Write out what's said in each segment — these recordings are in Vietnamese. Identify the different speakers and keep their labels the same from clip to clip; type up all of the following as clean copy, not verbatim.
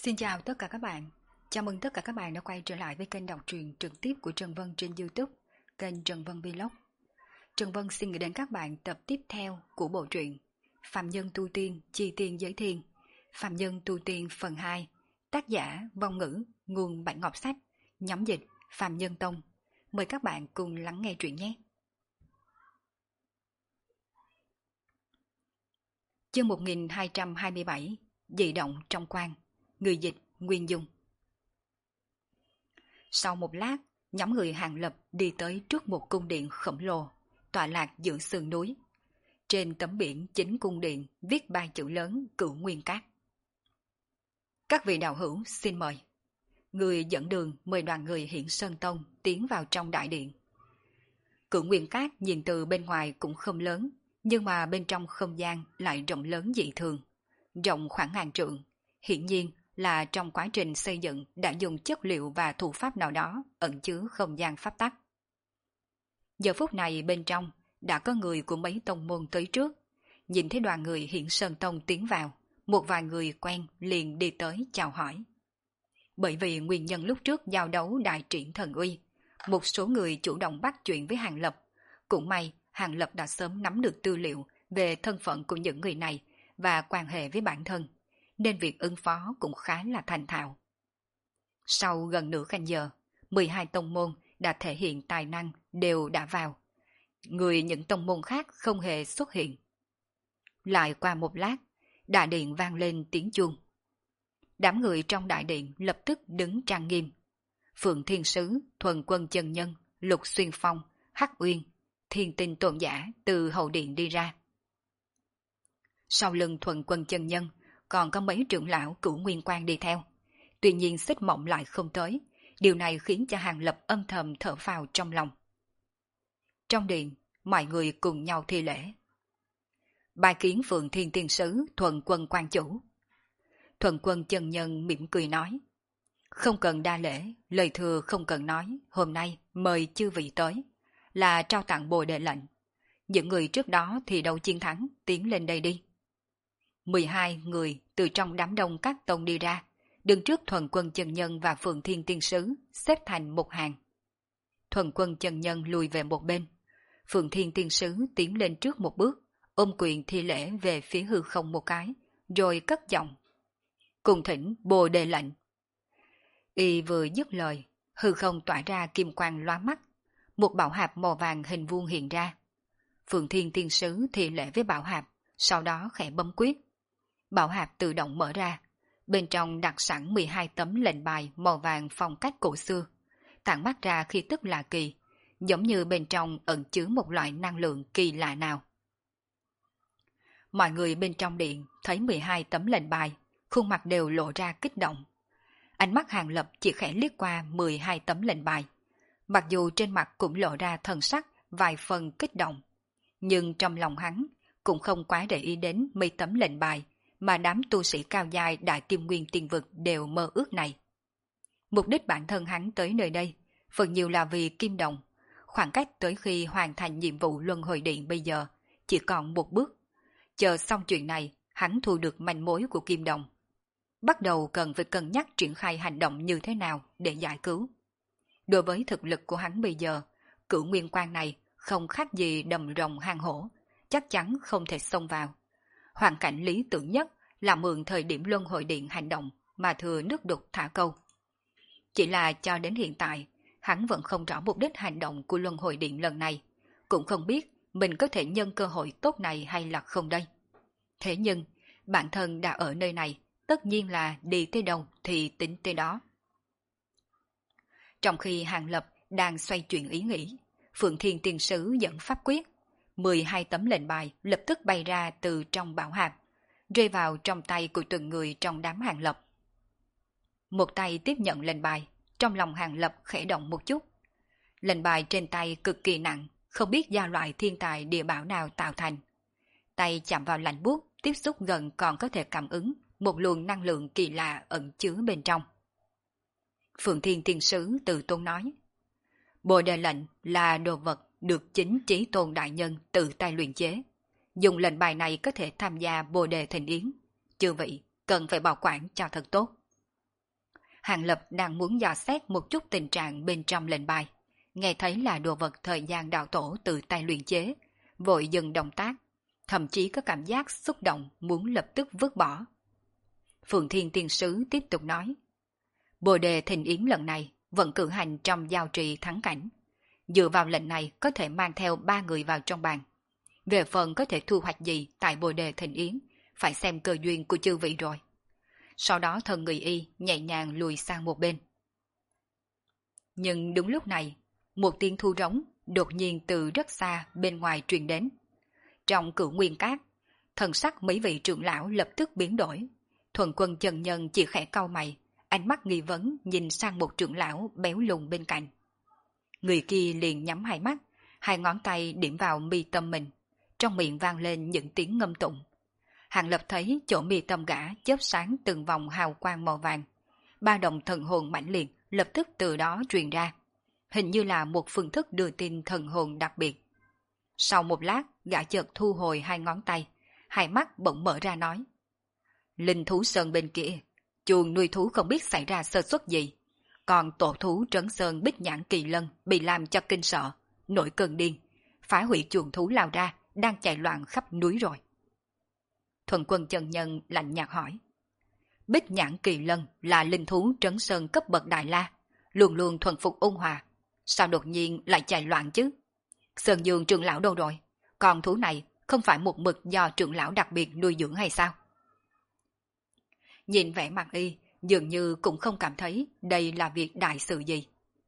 Speaker 1: Xin chào tất cả các bạn. Chào mừng tất cả các bạn đã quay trở lại với kênh đọc truyện trực tiếp của Trần Vân trên YouTube, kênh Trần Vân Vlog. Trần Vân xin gửi đến các bạn tập tiếp theo của bộ truyện Phạm Nhân Tu Tiên Chi Tiên Giới Thiên, Phạm Nhân Tu Tiên phần 2, tác giả Vong Ngữ, nguồn Bản Ngọc Sách, nhóm dịch Phạm Nhân Tông. Mời các bạn cùng lắng nghe truyện nhé. Chương 1227, Dị động trong quan. Người dịch Nguyên Dung. Sau một lát, nhóm người Hàng Lập đi tới trước một cung điện khổng lồ, tọa lạc giữa sườn núi. Trên tấm biển chính cung điện viết ba chữ lớn Cửu Nguyên Cát. Các vị đạo hữu xin mời. Người dẫn đường mời đoàn người Hiển Sơn Tông tiến vào trong đại điện. Cửu Nguyên Cát nhìn từ bên ngoài cũng không lớn, nhưng mà bên trong không gian lại rộng lớn dị thường, rộng khoảng ngàn trượng. Hiển nhiên là trong quá trình xây dựng đã dùng chất liệu và thủ pháp nào đó ẩn chứa không gian pháp tắc. Giờ phút này bên trong đã có người của mấy tông môn tới trước, nhìn thấy đoàn người Hiển Sơn Tông tiến vào, một vài người quen liền đi tới chào hỏi. Bởi vì nguyên nhân lúc trước giao đấu đại triển thần uy, một số người chủ động bắt chuyện với Hàng Lập. Cũng may Hàng Lập đã sớm nắm được tư liệu về thân phận của những người này và quan hệ với bản thân, nên việc ứng phó cũng khá là thành thạo. Sau gần nửa canh giờ, 12 tông môn đã thể hiện tài năng đều đã vào. Người những tông môn khác không hề xuất hiện. Lại qua một lát, đại điện vang lên tiếng chuông. Đám người trong đại điện lập tức đứng trang nghiêm. Phượng Thiên Sứ, Thuần Quân Chân Nhân, Lục Xuyên Phong, Hắc Uyên, Thiên Tinh Tôn Giả từ hậu điện đi ra. Sau lưng Thuần Quân Chân Nhân còn có mấy trưởng lão Cửu Nguyên Quan đi theo. Tuy nhiên xích mộng lại không tới, điều này khiến cho Hàng Lập âm thầm thở phào trong lòng. Trong điện, mọi người cùng nhau thi lễ. Bài kiến Phượng Thiên Tiên Sứ, Thuần Quân Quan Chủ. Thuần Quân Chân Nhân mỉm cười nói. Không cần đa lễ, lời thừa không cần nói, hôm nay mời chư vị tới, là trao tặng bồ đề lệnh. Những người trước đó thì đấu chiến thắng, tiến lên đây đi. 12 người từ trong đám đông các tông đi ra, đứng trước Thuần Quân Chân Nhân và Phượng Thiên Tiên Sứ, xếp thành một hàng. Thuần Quân Chân Nhân lùi về một bên, Phượng Thiên Tiên Sứ tiến lên trước một bước, ôm quyền thi lễ về phía hư không một cái, rồi cất giọng. Cùng thỉnh bồ đề lệnh. Y vừa dứt lời, hư không tỏa ra kim quang lóa mắt, một bảo hạp màu vàng hình vuông hiện ra. Phượng Thiên Tiên Sứ thi lễ với bảo hạp, sau đó khẽ bấm quyết. Bảo hạp tự động mở ra, bên trong đặt sẵn 12 tấm lệnh bài màu vàng phong cách cổ xưa, tản mát ra khí tức lạ kỳ, giống như bên trong ẩn chứa một loại năng lượng kỳ lạ nào. Mọi người bên trong điện thấy 12 tấm lệnh bài, khuôn mặt đều lộ ra kích động. Ánh mắt Hàng Lập chỉ khẽ liếc qua 12 tấm lệnh bài, mặc dù trên mặt cũng lộ ra thần sắc vài phần kích động, nhưng trong lòng hắn cũng không quá để ý đến mấy tấm lệnh bài mà đám tu sĩ cao giai Đại Kim Nguyên Tiên Vực đều mơ ước này. Mục đích bản thân hắn tới nơi đây phần nhiều là vì Kim Đồng, khoảng cách tới khi hoàn thành nhiệm vụ Luân Hồi Điện bây giờ chỉ còn một bước. Chờ xong chuyện này, hắn thu được manh mối của Kim Đồng, bắt đầu cần phải cân nhắc triển khai hành động như thế nào để giải cứu. Đối với thực lực của hắn bây giờ, Cửu Nguyên Quan này không khác gì đầm rồng hang hổ, chắc chắn không thể xông vào. Hoàn cảnh lý tưởng nhất là mượn thời điểm Luân Hồi Điện hành động mà thừa nước đục thả câu. Chỉ là cho đến hiện tại, hắn vẫn không rõ mục đích hành động của Luân Hồi Điện lần này, cũng không biết mình có thể nhân cơ hội tốt này hay là không đây. Thế nhưng, bản thân đã ở nơi này, tất nhiên là đi tới đâu thì tính tới đó. Trong khi Hàng Lập đang xoay chuyển ý nghĩ, Phượng Thiên Tiên Sứ dẫn pháp quyết, 12 tấm lệnh bài lập tức bay ra từ trong bảo hạp, rơi vào trong tay của từng người trong đám Hàng Lập. Một tay tiếp nhận lệnh bài, trong lòng Hàng Lập khẽ động một chút. Lệnh bài trên tay cực kỳ nặng, không biết do loại thiên tài địa bảo nào tạo thành. Tay chạm vào lạnh buốt, tiếp xúc gần còn có thể cảm ứng một luồng năng lượng kỳ lạ ẩn chứa bên trong. Phượng Thiên Tiên Sứ từ tôn nói, bồ đề lệnh là đồ vật được chính Chí Tôn đại nhân tự tay luyện chế. Dùng lệnh bài này có thể tham gia bồ đề thịnh yến. Chư vị cần phải bảo quản cho thật tốt. Hàng Lập đang muốn dò xét một chút tình trạng bên trong lệnh bài, nghe thấy là đồ vật thời gian đạo tổ tự tay luyện chế, vội dừng động tác, thậm chí có cảm giác xúc động muốn lập tức vứt bỏ. Phượng Thiên Tiên Sứ tiếp tục nói, Bồ đề thịnh yến lần này vẫn cử hành trong giao trì thắng cảnh. Dựa vào lệnh này có thể mang theo 3 người vào trong bàn. Về phần có thể thu hoạch gì tại bồ đề thịnh yến, phải xem cơ duyên của chư vị rồi. Sau đó thần người y nhẹ nhàng lùi sang một bên. Nhưng đúng lúc này, một tiếng thu rống đột nhiên từ rất xa bên ngoài truyền đến. Trong Cửu Nguyên Cát, thần sắc mấy vị trưởng lão lập tức biến đổi. Thuần Quân chân nhân chỉ khẽ cau mày, ánh mắt nghi vấn nhìn sang một trưởng lão béo lùn bên cạnh. Người kia liền nhắm hai mắt, hai ngón tay điểm vào mi tâm mình, trong miệng vang lên những tiếng ngâm tụng. Hàng Lập thấy chỗ mi tâm gã chớp sáng từng vòng hào quang màu vàng. Ba động thần hồn mãnh liệt lập tức từ đó truyền ra. Hình như là một phương thức đưa tin thần hồn đặc biệt. Sau một lát, gã chợt thu hồi hai ngón tay, hai mắt bỗng mở ra nói. Linh thú sơn bên kia, chuồng nuôi thú không biết xảy ra sơ suất gì. Còn tổ thú trấn sơn bích nhãn kỳ lân bị làm cho kinh sợ, nổi cơn điên, phá hủy chuồng thú lao ra, đang chạy loạn khắp núi rồi. Thuần Quân chân nhân lạnh nhạt hỏi. Bích nhãn kỳ lân là linh thú trấn sơn cấp bậc đại la, luôn luôn thuần phục ôn hòa. Sao đột nhiên lại chạy loạn chứ? Sơn Dương trưởng lão đâu rồi? Còn thú này không phải một mực do trưởng lão đặc biệt nuôi dưỡng hay sao? Nhìn vẻ mặt y, dường như cũng không cảm thấy đây là việc đại sự gì.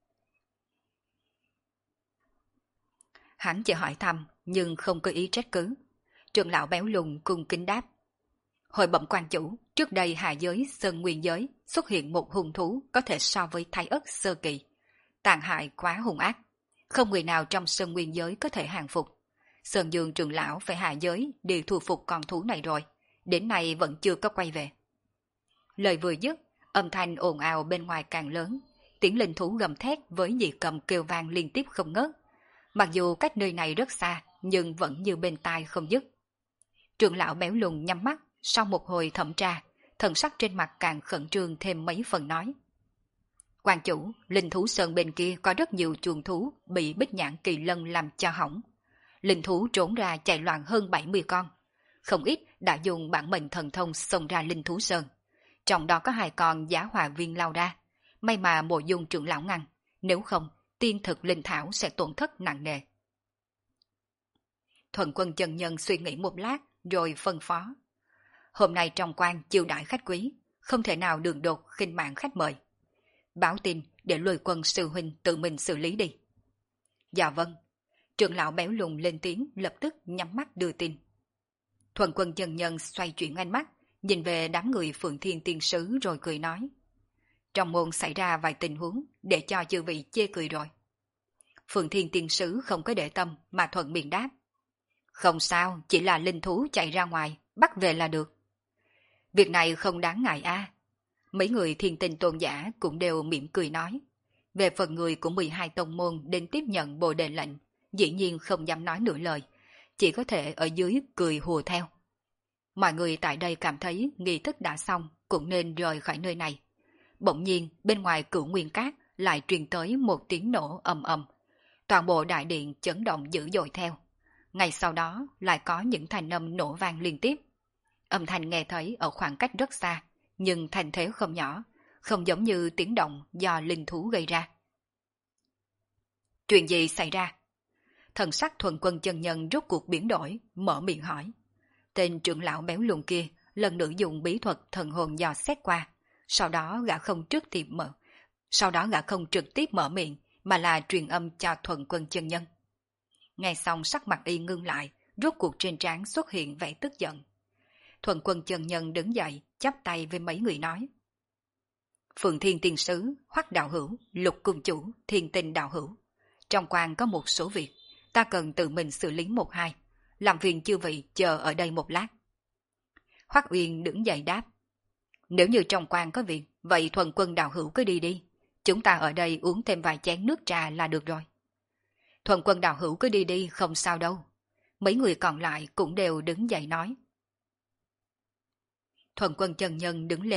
Speaker 1: Hắn chỉ hỏi thăm, nhưng không có ý trách cứ. Trưởng lão béo lùn cung kính đáp. Hồi bẩm quan chủ, trước đây hạ giới Sơn Nguyên giới xuất hiện một hung thú có thể so với Thái Ất sơ kỳ. Tàn hại quá hung ác, không người nào trong Sơn Nguyên giới có thể hàng phục. Sơn Dương trưởng lão phải hạ giới để thu phục con thú này rồi, đến nay vẫn chưa có quay về. Lời vừa dứt, âm thanh ồn ào bên ngoài càng lớn, tiếng linh thú gầm thét với dị cầm kêu vang liên tiếp không ngớt. Mặc dù cách nơi này rất xa, nhưng vẫn như bên tai không dứt. Trưởng lão béo lùn nhắm mắt, sau một hồi thẩm tra, thần sắc trên mặt càng khẩn trương thêm mấy phần nói. Quan chủ, linh thú sơn bên kia có rất nhiều chuồng thú bị bích nhãn kỳ lân làm cho hỏng. Linh thú trốn ra chạy loạn hơn 70 con. Không ít đã dùng bản mệnh thần thông xông ra linh thú sơn. Trong đó có 2 con giá hòa viên lao ra. May mà Mộ Dung trưởng lão ngăn, nếu không, tiên thực linh thảo sẽ tổn thất nặng nề. Thuần Quân chân nhân suy nghĩ một lát, rồi phân phó. Hôm nay trong quan chiêu đãi khách quý, không thể nào đường đột khinh mạng khách mời. Báo tin để Lôi Quân sư huynh tự mình xử lý đi. Dạ vâng. Trưởng lão béo lùn lên tiếng lập tức nhắm mắt đưa tin. Thuần Quân chân nhân xoay chuyển ánh mắt, nhìn về đám người Phượng Thiên Tiên Sứ rồi cười nói. Trong môn xảy ra vài tình huống để cho chư vị chê cười rồi. Phượng Thiên Tiên Sứ không có để tâm mà thuận miệng đáp. Không sao, chỉ là linh thú chạy ra ngoài, bắt về là được. Việc này không đáng ngại a. Mấy người thiên tinh tôn giả cũng đều mỉm cười nói. Về phần người của 12 tông môn đến tiếp nhận bồ đề lệnh, dĩ nhiên không dám nói nửa lời, chỉ có thể ở dưới cười hùa theo. Mọi người tại đây cảm thấy nghi thức đã xong, cũng nên rời khỏi nơi này. Bỗng nhiên, bên ngoài Cửu Nguyên Cát lại truyền tới một tiếng nổ ầm ầm. Toàn bộ đại điện chấn động dữ dội theo. Ngay sau đó lại có những thanh âm nổ vang liên tiếp. Âm thanh nghe thấy ở khoảng cách rất xa, nhưng thành thế không nhỏ, không giống như tiếng động do linh thú gây ra. Chuyện gì xảy ra? Thần sắc Thuần Quân chân nhân rốt cuộc biến đổi, mở miệng hỏi. Tên trưởng lão béo lùn kia lần nữa dùng bí thuật thần hồn dò xét qua, sau đó gã không trực tiếp mở miệng, mà là truyền âm cho Thuần Quân chân nhân. Nghe xong sắc mặt y ngưng lại, rốt cuộc trên trán xuất hiện vẻ tức giận. Thuần Quân chân nhân đứng dậy, chắp tay với mấy người nói. Phượng Thiên Tiên Sứ, Hoắc đạo hữu, Lục cung chủ, Thiên Tinh đạo hữu. Trong quan có một số việc, ta cần tự mình xử lý một hai, làm phiền chư vị chờ ở đây một lát. Hoắc Uyên đứng dậy đáp. Nếu như trong quan có việc, vậy Thuần Quân đạo hữu cứ đi đi. Chúng ta ở đây uống thêm vài chén nước trà là được rồi. Thuần Quân đạo hữu cứ đi đi, không sao đâu. Mấy người còn lại cũng đều đứng dậy nói. Thuần Quân chân nhân đứng lên,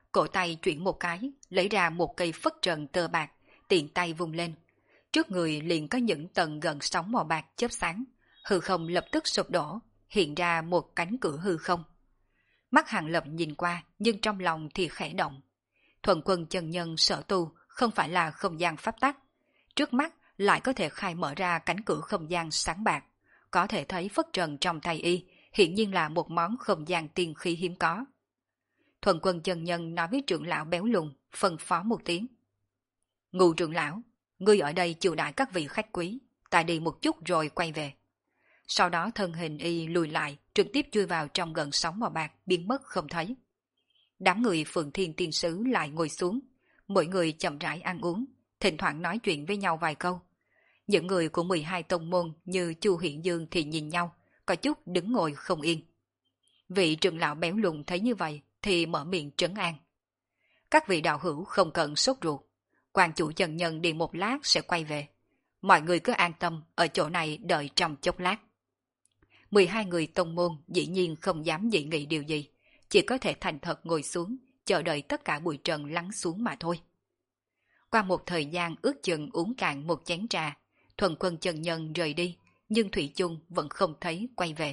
Speaker 1: cổ tay chuyển một cái, lấy ra một cây phất trần tơ bạc, tiện tay vung lên. Trước người liền có những tầng gần sóng màu bạc chớp sáng, hư không lập tức sụp đổ, hiện ra một cánh cửa hư không. Mắt Hàng Lập nhìn qua, nhưng trong lòng thì khẽ động. Thuần Quân chân nhân sở tu không phải là không gian pháp tắc, trước mắt lại có thể khai mở ra cánh cửa không gian sáng bạc, có thể thấy phất trần trong tay y, hiện nhiên là một món không gian tiên khí hiếm có. Thuần Quân chân nhân nói với trưởng lão béo lùn, phân phó một tiếng. Ngưu trưởng lão, ngươi ở đây chiêu đãi các vị khách quý, ta đi một chút rồi quay về. Sau đó thân hình y lùi lại, trực tiếp chui vào trong gần sóng màu bạc, biến mất không thấy. Đám người Phượng Thiên Tiên Sứ lại ngồi xuống, mỗi người chậm rãi ăn uống, thỉnh thoảng nói chuyện với nhau vài câu. Những người của 12 tông môn như Chu Hiện Dương thì nhìn nhau, có chút đứng ngồi không yên. Vị trưởng lão béo lùn thấy như vậy thì mở miệng trấn an. Các vị đạo hữu không cần sốt ruột, quan chủ chân nhân đi một lát sẽ quay về. Mọi người cứ an tâm ở chỗ này đợi trong chốc lát. 12 người tông môn dĩ nhiên không dám dị nghị điều gì, chỉ có thể thành thật ngồi xuống, chờ đợi tất cả bụi trần lắng xuống mà thôi. Qua một thời gian ước chừng uống cạn một chén trà, Thuần Quân chân nhân rời đi, nhưng Thủy chung vẫn không thấy quay về.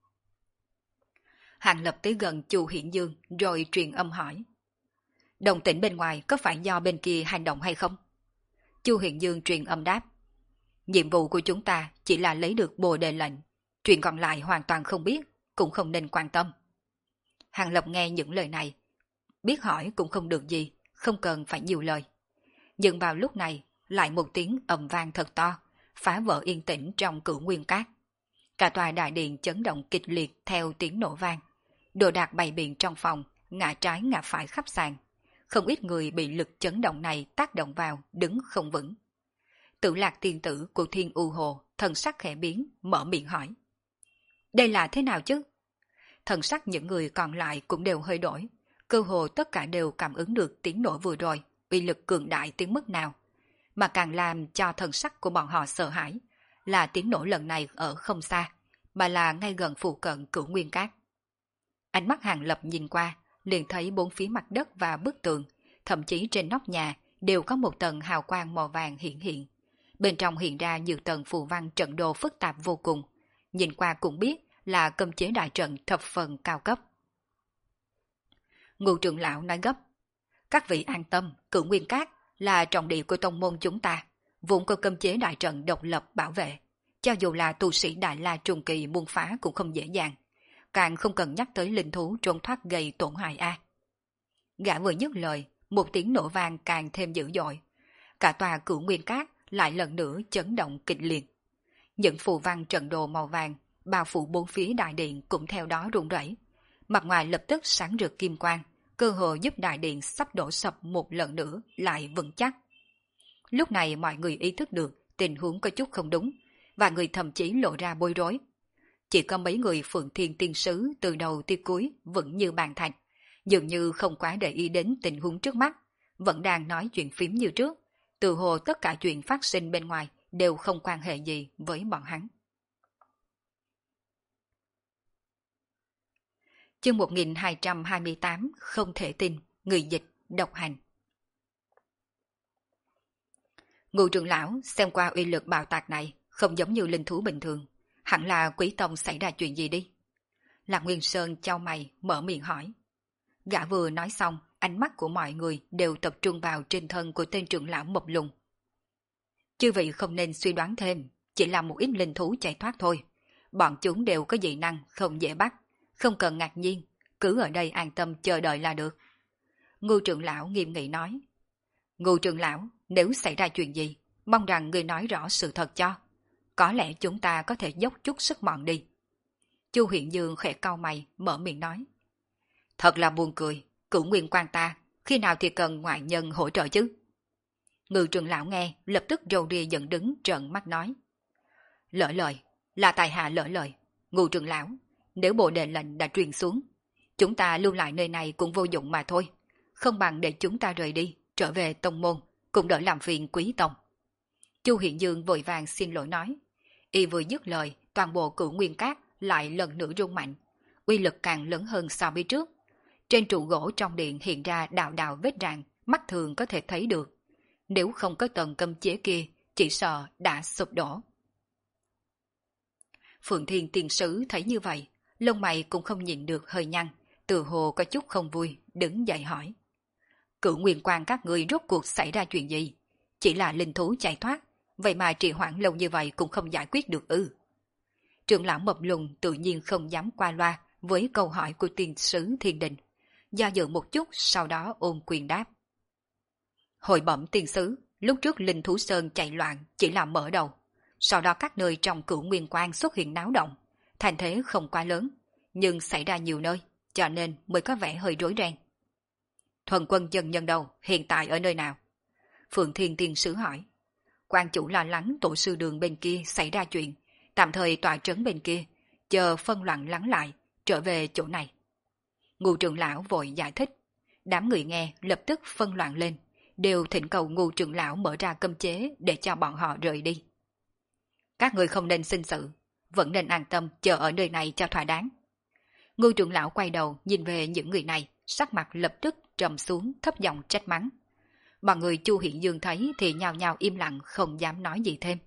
Speaker 1: Hàng Lập tới gần Chu Hiển Dương rồi truyền âm hỏi. Động tĩnh bên ngoài có phải do bên kia hành động hay không? Chu Hiển Dương truyền âm đáp. Nhiệm vụ của chúng ta chỉ là lấy được Bồ Đề lệnh, chuyện còn lại hoàn toàn không biết, cũng không nên quan tâm. Hàng Lập nghe những lời này, biết hỏi cũng không được gì, không cần phải nhiều lời. Nhưng vào lúc này, lại một tiếng ầm vang thật to, phá vỡ yên tĩnh trong Cửu Nguyên Cát. Cả tòa đại điện chấn động kịch liệt theo tiếng nổ vang. Đồ đạc bày biện trong phòng, ngã trái ngã phải khắp sàn. Không ít người bị lực chấn động này tác động vào, đứng không vững. Tử Lạc tiên tử của Thiên U Hồ, thần sắc khẽ biến, mở miệng hỏi. Đây là thế nào chứ? Thần sắc những người còn lại cũng đều hơi đổi. Cơ hồ tất cả đều cảm ứng được tiếng nổ vừa rồi, uy lực cường đại tiếng mức nào. Mà càng làm cho thần sắc của bọn họ sợ hãi, là tiếng nổ lần này ở không xa, mà là ngay gần phụ cận Cửu Nguyên Cát. Ánh mắt Hàng Lập nhìn qua, liền thấy bốn phía mặt đất và bức tường, thậm chí trên nóc nhà đều có một tầng hào quang màu vàng hiện hiện. Bên trong hiện ra nhiều tầng phù văn trận đồ phức tạp vô cùng, nhìn qua cũng biết là cấm chế đại trận thập phần cao cấp. Ngũ trưởng lão nói gấp. Các vị an tâm, Cửu Nguyên Cát là trọng địa của tông môn chúng ta, vốn có cấm chế đại trận độc lập bảo vệ. Cho dù là tu sĩ Đại La Trung Kỳ buông phá cũng không dễ dàng, càng không cần nhắc tới linh thú trốn thoát gây tổn hại a. Gã vừa dứt lời, một tiếng nổ vang càng thêm dữ dội. Cả tòa Cửu Nguyên Cát lại lần nữa chấn động kịch liệt. Những phù văn trận đồ màu vàng bao phủ bốn phía đại điện cũng theo đó rung rẩy. Mặt ngoài lập tức sáng rực kim quang, cơ hồ giúp đại điện sắp đổ sập một lần nữa lại vững chắc. Lúc này mọi người ý thức được tình huống có chút không đúng, và người thậm chí lộ ra bối rối. Chỉ có mấy người Phượng Thiên Tiên Sứ từ đầu tới cuối vững như bàn thạch, dường như không quá để ý đến tình huống trước mắt, vẫn đang nói chuyện phím như trước, từ hồ tất cả chuyện phát sinh bên ngoài đều không quan hệ gì với bọn hắn. Chương 1228 không thể tin, người dịch, độc hành. Ngũ trưởng lão xem qua uy lực bạo tạc này, không giống như linh thú bình thường, hẳn là Quý tông xảy ra chuyện gì đi. Lạc Nguyên Sơn chau mày, mở miệng hỏi. Gã vừa nói xong, ánh mắt của mọi người đều tập trung vào trên thân của tên trưởng lão mộc lùng. Chư vị không nên suy đoán thêm, chỉ là một ít linh thú chạy thoát thôi. Bọn chúng đều có dị năng, không dễ bắt, không cần ngạc nhiên, cứ ở đây an tâm chờ đợi là được. Ngưu trưởng lão nghiêm nghị nói. Ngưu trưởng lão, nếu xảy ra chuyện gì, mong rằng người nói rõ sự thật cho. Có lẽ chúng ta có thể dốc chút sức mọn đi. Chu Hiện Dương khẽ cau mày, mở miệng nói. Thật là buồn cười, Cửu Nguyên quan ta, khi nào thì cần ngoại nhân hỗ trợ chứ? Ngưu trưởng lão nghe, lập tức râu ria giận đứng trợn mắt nói. Lỡ lời, là tài hạ lỡ lời. Ngưu trưởng lão, nếu bộ đề lệnh đã truyền xuống, chúng ta lưu lại nơi này cũng vô dụng mà thôi. Không bằng để chúng ta rời đi, trở về tông môn, cũng đỡ làm phiền Quý tông. Chu Hiện Dương vội vàng xin lỗi nói. Y vừa dứt lời, toàn bộ Cửu Nguyên Cát lại lần nữa rung mạnh, uy lực càng lớn hơn so với trước. Trên trụ gỗ trong điện hiện ra đạo đạo vết rạn, mắt thường có thể thấy được. Nếu không có tầng cấm chế kia, chỉ sợ đã sụp đổ. Phượng Thiên Tiên Sứ thấy như vậy, lông mày cũng không nhìn được hơi nhăn, từ hồ có chút không vui, đứng dậy hỏi. Cửu nguyên quan các người rốt cuộc xảy ra chuyện gì? Chỉ là linh thú chạy thoát, vậy mà trì hoãn lâu như vậy cũng không giải quyết được ư? Trưởng lão mập lùn tự nhiên không dám qua loa với câu hỏi của tiên sứ Thiên Đình. Do dự một chút, sau đó ôm quyền đáp. Hồi bẩm tiên sứ, lúc trước linh thú sơn chạy loạn chỉ là mở đầu. Sau đó các nơi trong cửu nguyên quan xuất hiện náo động, thành thế không quá lớn, nhưng xảy ra nhiều nơi, cho nên mới có vẻ hơi rối ren. Thuần quân dân nhân đâu, hiện tại ở nơi nào? Phượng Thiên Tiên Sứ hỏi. Quan chủ lo lắng tổ sư đường bên kia xảy ra chuyện, tạm thời tọa trấn bên kia, chờ phân loạn lắng lại, trở về chỗ này. Ngũ trưởng lão vội giải thích, đám người nghe lập tức phân loạn lên, đều thỉnh cầu Ngũ trưởng lão mở ra cấm chế để cho bọn họ rời đi. Các người không nên sinh sự, vẫn nên an tâm chờ ở nơi này cho thỏa đáng. Ngũ trưởng lão quay đầu nhìn về những người này, sắc mặt lập tức trầm xuống, thấp giọng trách mắng. Bọn người Chu Hiện Dương thấy thì nhao nhao im lặng không dám nói gì thêm.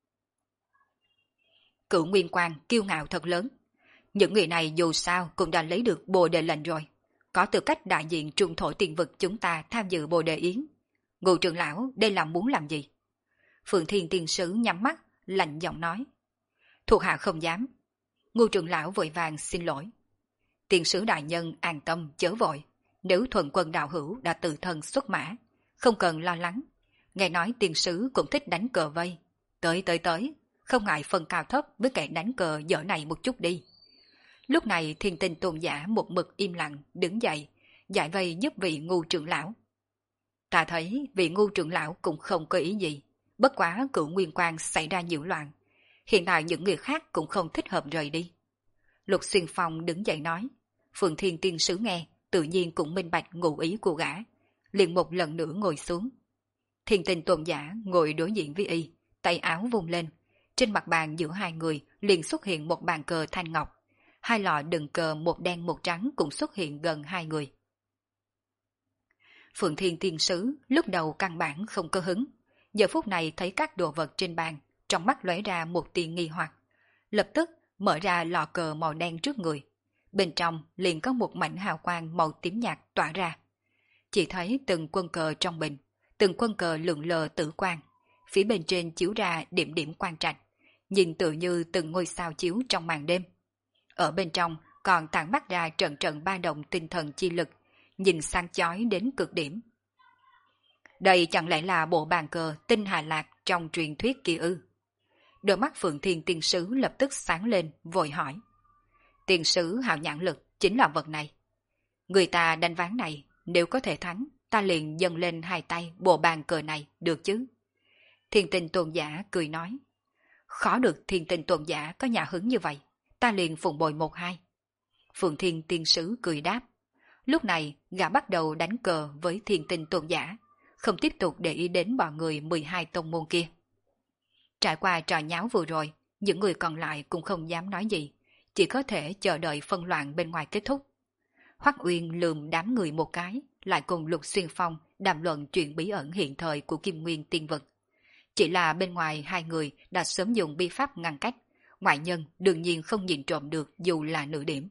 Speaker 1: Cửu Nguyên Quang kiêu ngạo thật lớn. Những người này dù sao cũng đã lấy được Bồ Đề lệnh rồi, có tư cách đại diện trung thổ tiền vực chúng ta tham dự Bồ Đề yến. Ngũ trưởng lão đây là muốn làm gì? Phượng Thiên Tiên Sứ nhắm mắt, lạnh giọng nói. Thuộc hạ không dám. Ngũ trưởng lão vội vàng xin lỗi. Tiên sứ đại nhân an tâm chớ vội, nếu thuần quân đạo hữu đã tự thân xuất mã, không cần lo lắng. Nghe nói tiên sứ cũng thích đánh cờ vây. Tới, không ngại phân cao thấp với kẻ đánh cờ dở này một chút đi. Lúc này Thiên Tinh Tôn giả một mực im lặng, đứng dậy, giải vây giúp vị Ngũ trưởng lão. Ta thấy vị Ngũ trưởng lão cũng không có ý gì, bất quá cửu nguyên quan xảy ra nhiễu loạn. Hiện tại những người khác cũng không thích hợp rời đi. Lục Xuyên Phong đứng dậy nói, Phượng Thiên Tiên Sứ nghe, tự nhiên cũng minh bạch ngụ ý của gã, liền một lần nữa ngồi xuống. Thiên Tinh Tôn giả ngồi đối diện với y, tay áo vung lên, trên mặt bàn giữa hai người liền xuất hiện một bàn cờ thanh ngọc, hai lọ đựng cờ một đen một trắng cũng xuất hiện gần hai người. Phượng Thiên Tiên Sứ lúc đầu căn bản không có hứng, giờ phút này thấy các đồ vật trên bàn, trong mắt lóe ra một tia nghi hoặc, lập tức mở ra lọ cờ màu đen trước người. Bên trong liền có một mảnh hào quang màu tím nhạt tỏa ra. Chỉ thấy từng quân cờ trong bình, từng quân cờ lượn lờ tử quang, phía bên trên chiếu ra điểm điểm quang trạch, nhìn tự như từng ngôi sao chiếu trong màn đêm. Ở bên trong còn tản mắt ra trận trận ba động tinh thần chi lực, nhìn sáng chói đến cực điểm. Đây chẳng lẽ là bộ bàn cờ tinh Hà Lạc trong truyền thuyết kia ư? Đôi mắt Phượng Thiên Tiên Sứ lập tức sáng lên, vội hỏi. Tiên sứ hào nhãn lực chính là vật này. Người ta đánh ván này, nếu có thể thắng, ta liền dâng lên hai tay bộ bàn cờ này, được chứ? Thiên Tinh Tôn giả cười nói. Khó được Thiên Tinh Tôn giả có nhà hứng như vậy, ta liền phụng bồi một hai. Phượng Thiên Tiên Sứ cười đáp. Lúc này, gã bắt đầu đánh cờ với Thiên Tinh Tôn giả, không tiếp tục để ý đến bọn người 12 tông môn kia. Trải qua trò nháo vừa rồi, những người còn lại cũng không dám nói gì, chỉ có thể chờ đợi phân loạn bên ngoài kết thúc. Hoắc Uyên lườm đám người một cái, lại cùng Lục Xuyên Phong đàm luận chuyện bí ẩn hiện thời của Kim Nguyên Tiên Vực. Chỉ là bên ngoài hai người đã sớm dùng bi pháp ngăn cách, ngoại nhân đương nhiên không nhìn trộm được dù là nửa điểm.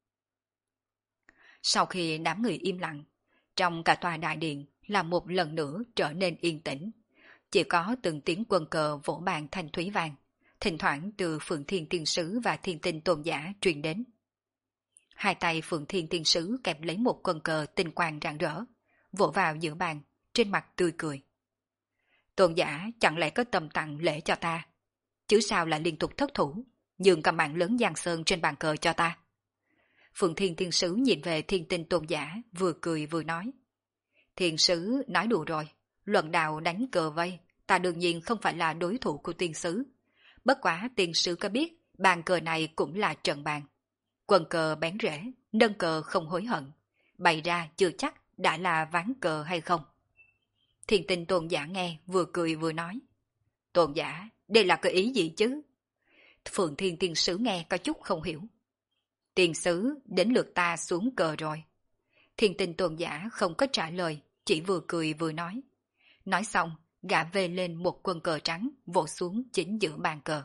Speaker 1: Sau khi đám người im lặng, trong cả tòa đại điện là một lần nữa trở nên yên tĩnh. Chỉ có từng tiếng quân cờ vỗ bàn thanh thúy vang, thỉnh thoảng từ Phượng Thiên Tiên Sứ và Thiên Tinh Tôn giả truyền đến. Hai tay Phượng Thiên Tiên Sứ kẹp lấy một quân cờ tinh quang rạng rỡ, vỗ vào giữa bàn, trên mặt tươi cười. Tôn giả chẳng lẽ có tầm tặng lễ cho ta, chứ sao lại liên tục thất thủ, nhường cả mạng lớn giang sơn trên bàn cờ cho ta. Phượng Thiên Tiên Sứ nhìn về Thiên Tinh Tôn giả, vừa cười vừa nói. Thiên Sứ nói đùa rồi, luận đạo đánh cờ vây, ta đương nhiên không phải là đối thủ của Tiên Sứ. Bất quá Tiên Sứ có biết, bàn cờ này cũng là trận bàn. Quần cờ bén rễ, nâng cờ không hối hận, bày ra chưa chắc đã là ván cờ hay không. Thiên Tinh Tôn giả nghe vừa cười vừa nói. Tôn giả, đây là cái ý gì chứ? Phượng Thiên Tiên Sứ nghe có chút không hiểu. Tiên Sứ đến lượt ta xuống cờ rồi. Thiên Tinh Tôn giả không có trả lời, chỉ vừa cười vừa nói. Nói xong, gã vê lên một quân cờ trắng vỗ xuống chính giữa bàn cờ.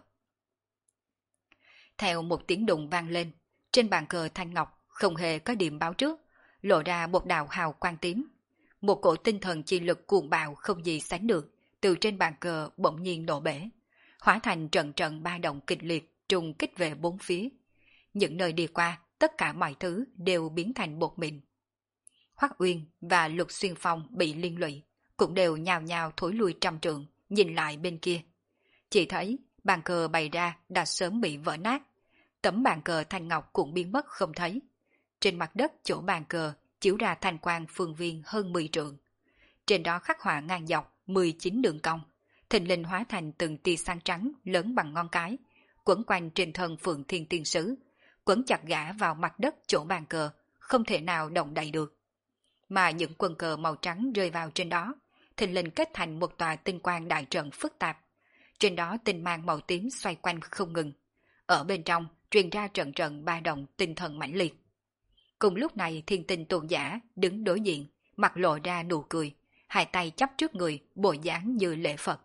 Speaker 1: Theo một tiếng đùng vang lên, trên bàn cờ thanh ngọc không hề có điểm báo trước, lộ ra một đạo hào quang tím. Một cổ tinh thần chi lực cuồng bạo không gì sánh được, từ trên bàn cờ bỗng nhiên nổ bể, hóa thành trận trận ba động kịch liệt trùng kích về bốn phía. Những nơi đi qua, tất cả mọi thứ đều biến thành bột mịn. Hoắc Uyên và Lục Xuyên Phong bị liên lụy, cũng đều nhào nhào thối lui trăm trượng, nhìn lại bên kia. Chỉ thấy bàn cờ bày ra đã sớm bị vỡ nát, tấm bàn cờ thanh ngọc cũng biến mất không thấy. Trên mặt đất chỗ bàn cờ chiếu ra thanh quang phương viên hơn 10 trượng. Trên đó khắc họa ngang dọc 19 đường cong, thình lình hóa thành từng tia sáng trắng lớn bằng ngón cái, quấn quanh trên thân Phượng Thiên Tiên Sứ, quấn chặt gã vào mặt đất chỗ bàn cờ, không thể nào động đậy được. Mà những quân cờ màu trắng rơi vào trên đó, thình lình kết thành một tòa tinh quang đại trận phức tạp. Trên đó tinh mang màu tím xoay quanh không ngừng. Ở bên trong truyền ra trận trận ba động tinh thần mãnh liệt. Cùng lúc này Thiên Tinh Tôn giả đứng đối diện, mặt lộ ra nụ cười, hai tay chắp trước người, bộ dáng như lễ Phật.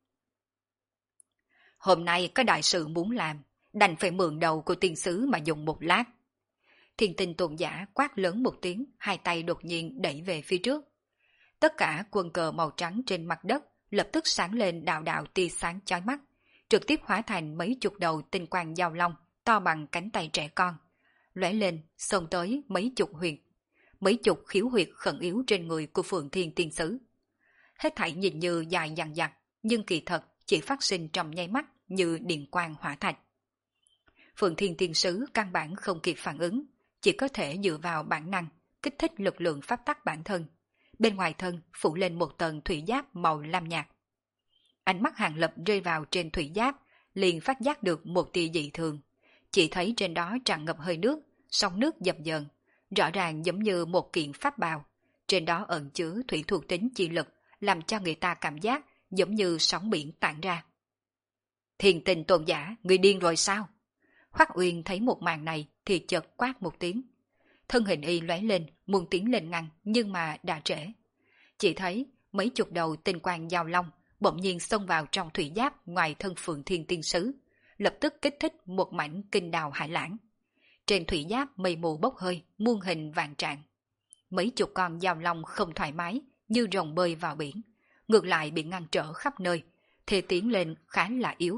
Speaker 1: Hôm nay có đại sự muốn làm, đành phải mượn đầu của tiên sứ mà dùng một lát. Thiên Tinh Tôn giả quát lớn một tiếng, hai tay đột nhiên đẩy về phía trước. Tất cả quân cờ màu trắng trên mặt đất lập tức sáng lên đạo đạo tia sáng chói mắt, trực tiếp hóa thành mấy chục đầu tinh quang giao long to bằng cánh tay trẻ con, lóe lên xông tới mấy chục khiếu huyệt khẩn yếu trên người của Phượng Thiên Tiên Sứ. Hết thảy nhìn như dài dằng dặc, nhưng kỳ thật chỉ phát sinh trong nháy mắt như điện quang hỏa thạch. Phượng Thiên Tiên Sứ căn bản không kịp phản ứng, chỉ có thể dựa vào bản năng kích thích lực lượng pháp tắc bản thân. Bên ngoài thân phủ lên một tầng thủy giáp màu lam nhạt. Ánh mắt Hàng Lập rơi vào trên thủy giáp, liền phát giác được một tia dị thường. Chỉ thấy trên đó tràn ngập hơi nước, sóng nước dập dờn, rõ ràng giống như một kiện pháp bào. Trên đó ẩn chứa thủy thuộc tính chi lực, làm cho người ta cảm giác giống như sóng biển tản ra. Thiên Tinh Tôn giả, người điên rồi sao? Hoắc Uyên thấy một màn này thì chợt quát một tiếng. Thân hình y lóe lên, muốn tiến lên ngăn, nhưng mà đã trễ. Chỉ thấy mấy chục đầu tinh quang giao long bỗng nhiên xông vào trong thủy giáp ngoài thân Phượng Thiên Tiên Sứ, lập tức kích thích một mảnh kinh đào hải lãng. Trên thủy giáp mây mù bốc hơi, muôn hình vạn trạng. Mấy chục con giao long không thoải mái, như rồng bơi vào biển, ngược lại bị ngăn trở khắp nơi, thế tiến lên khá là yếu.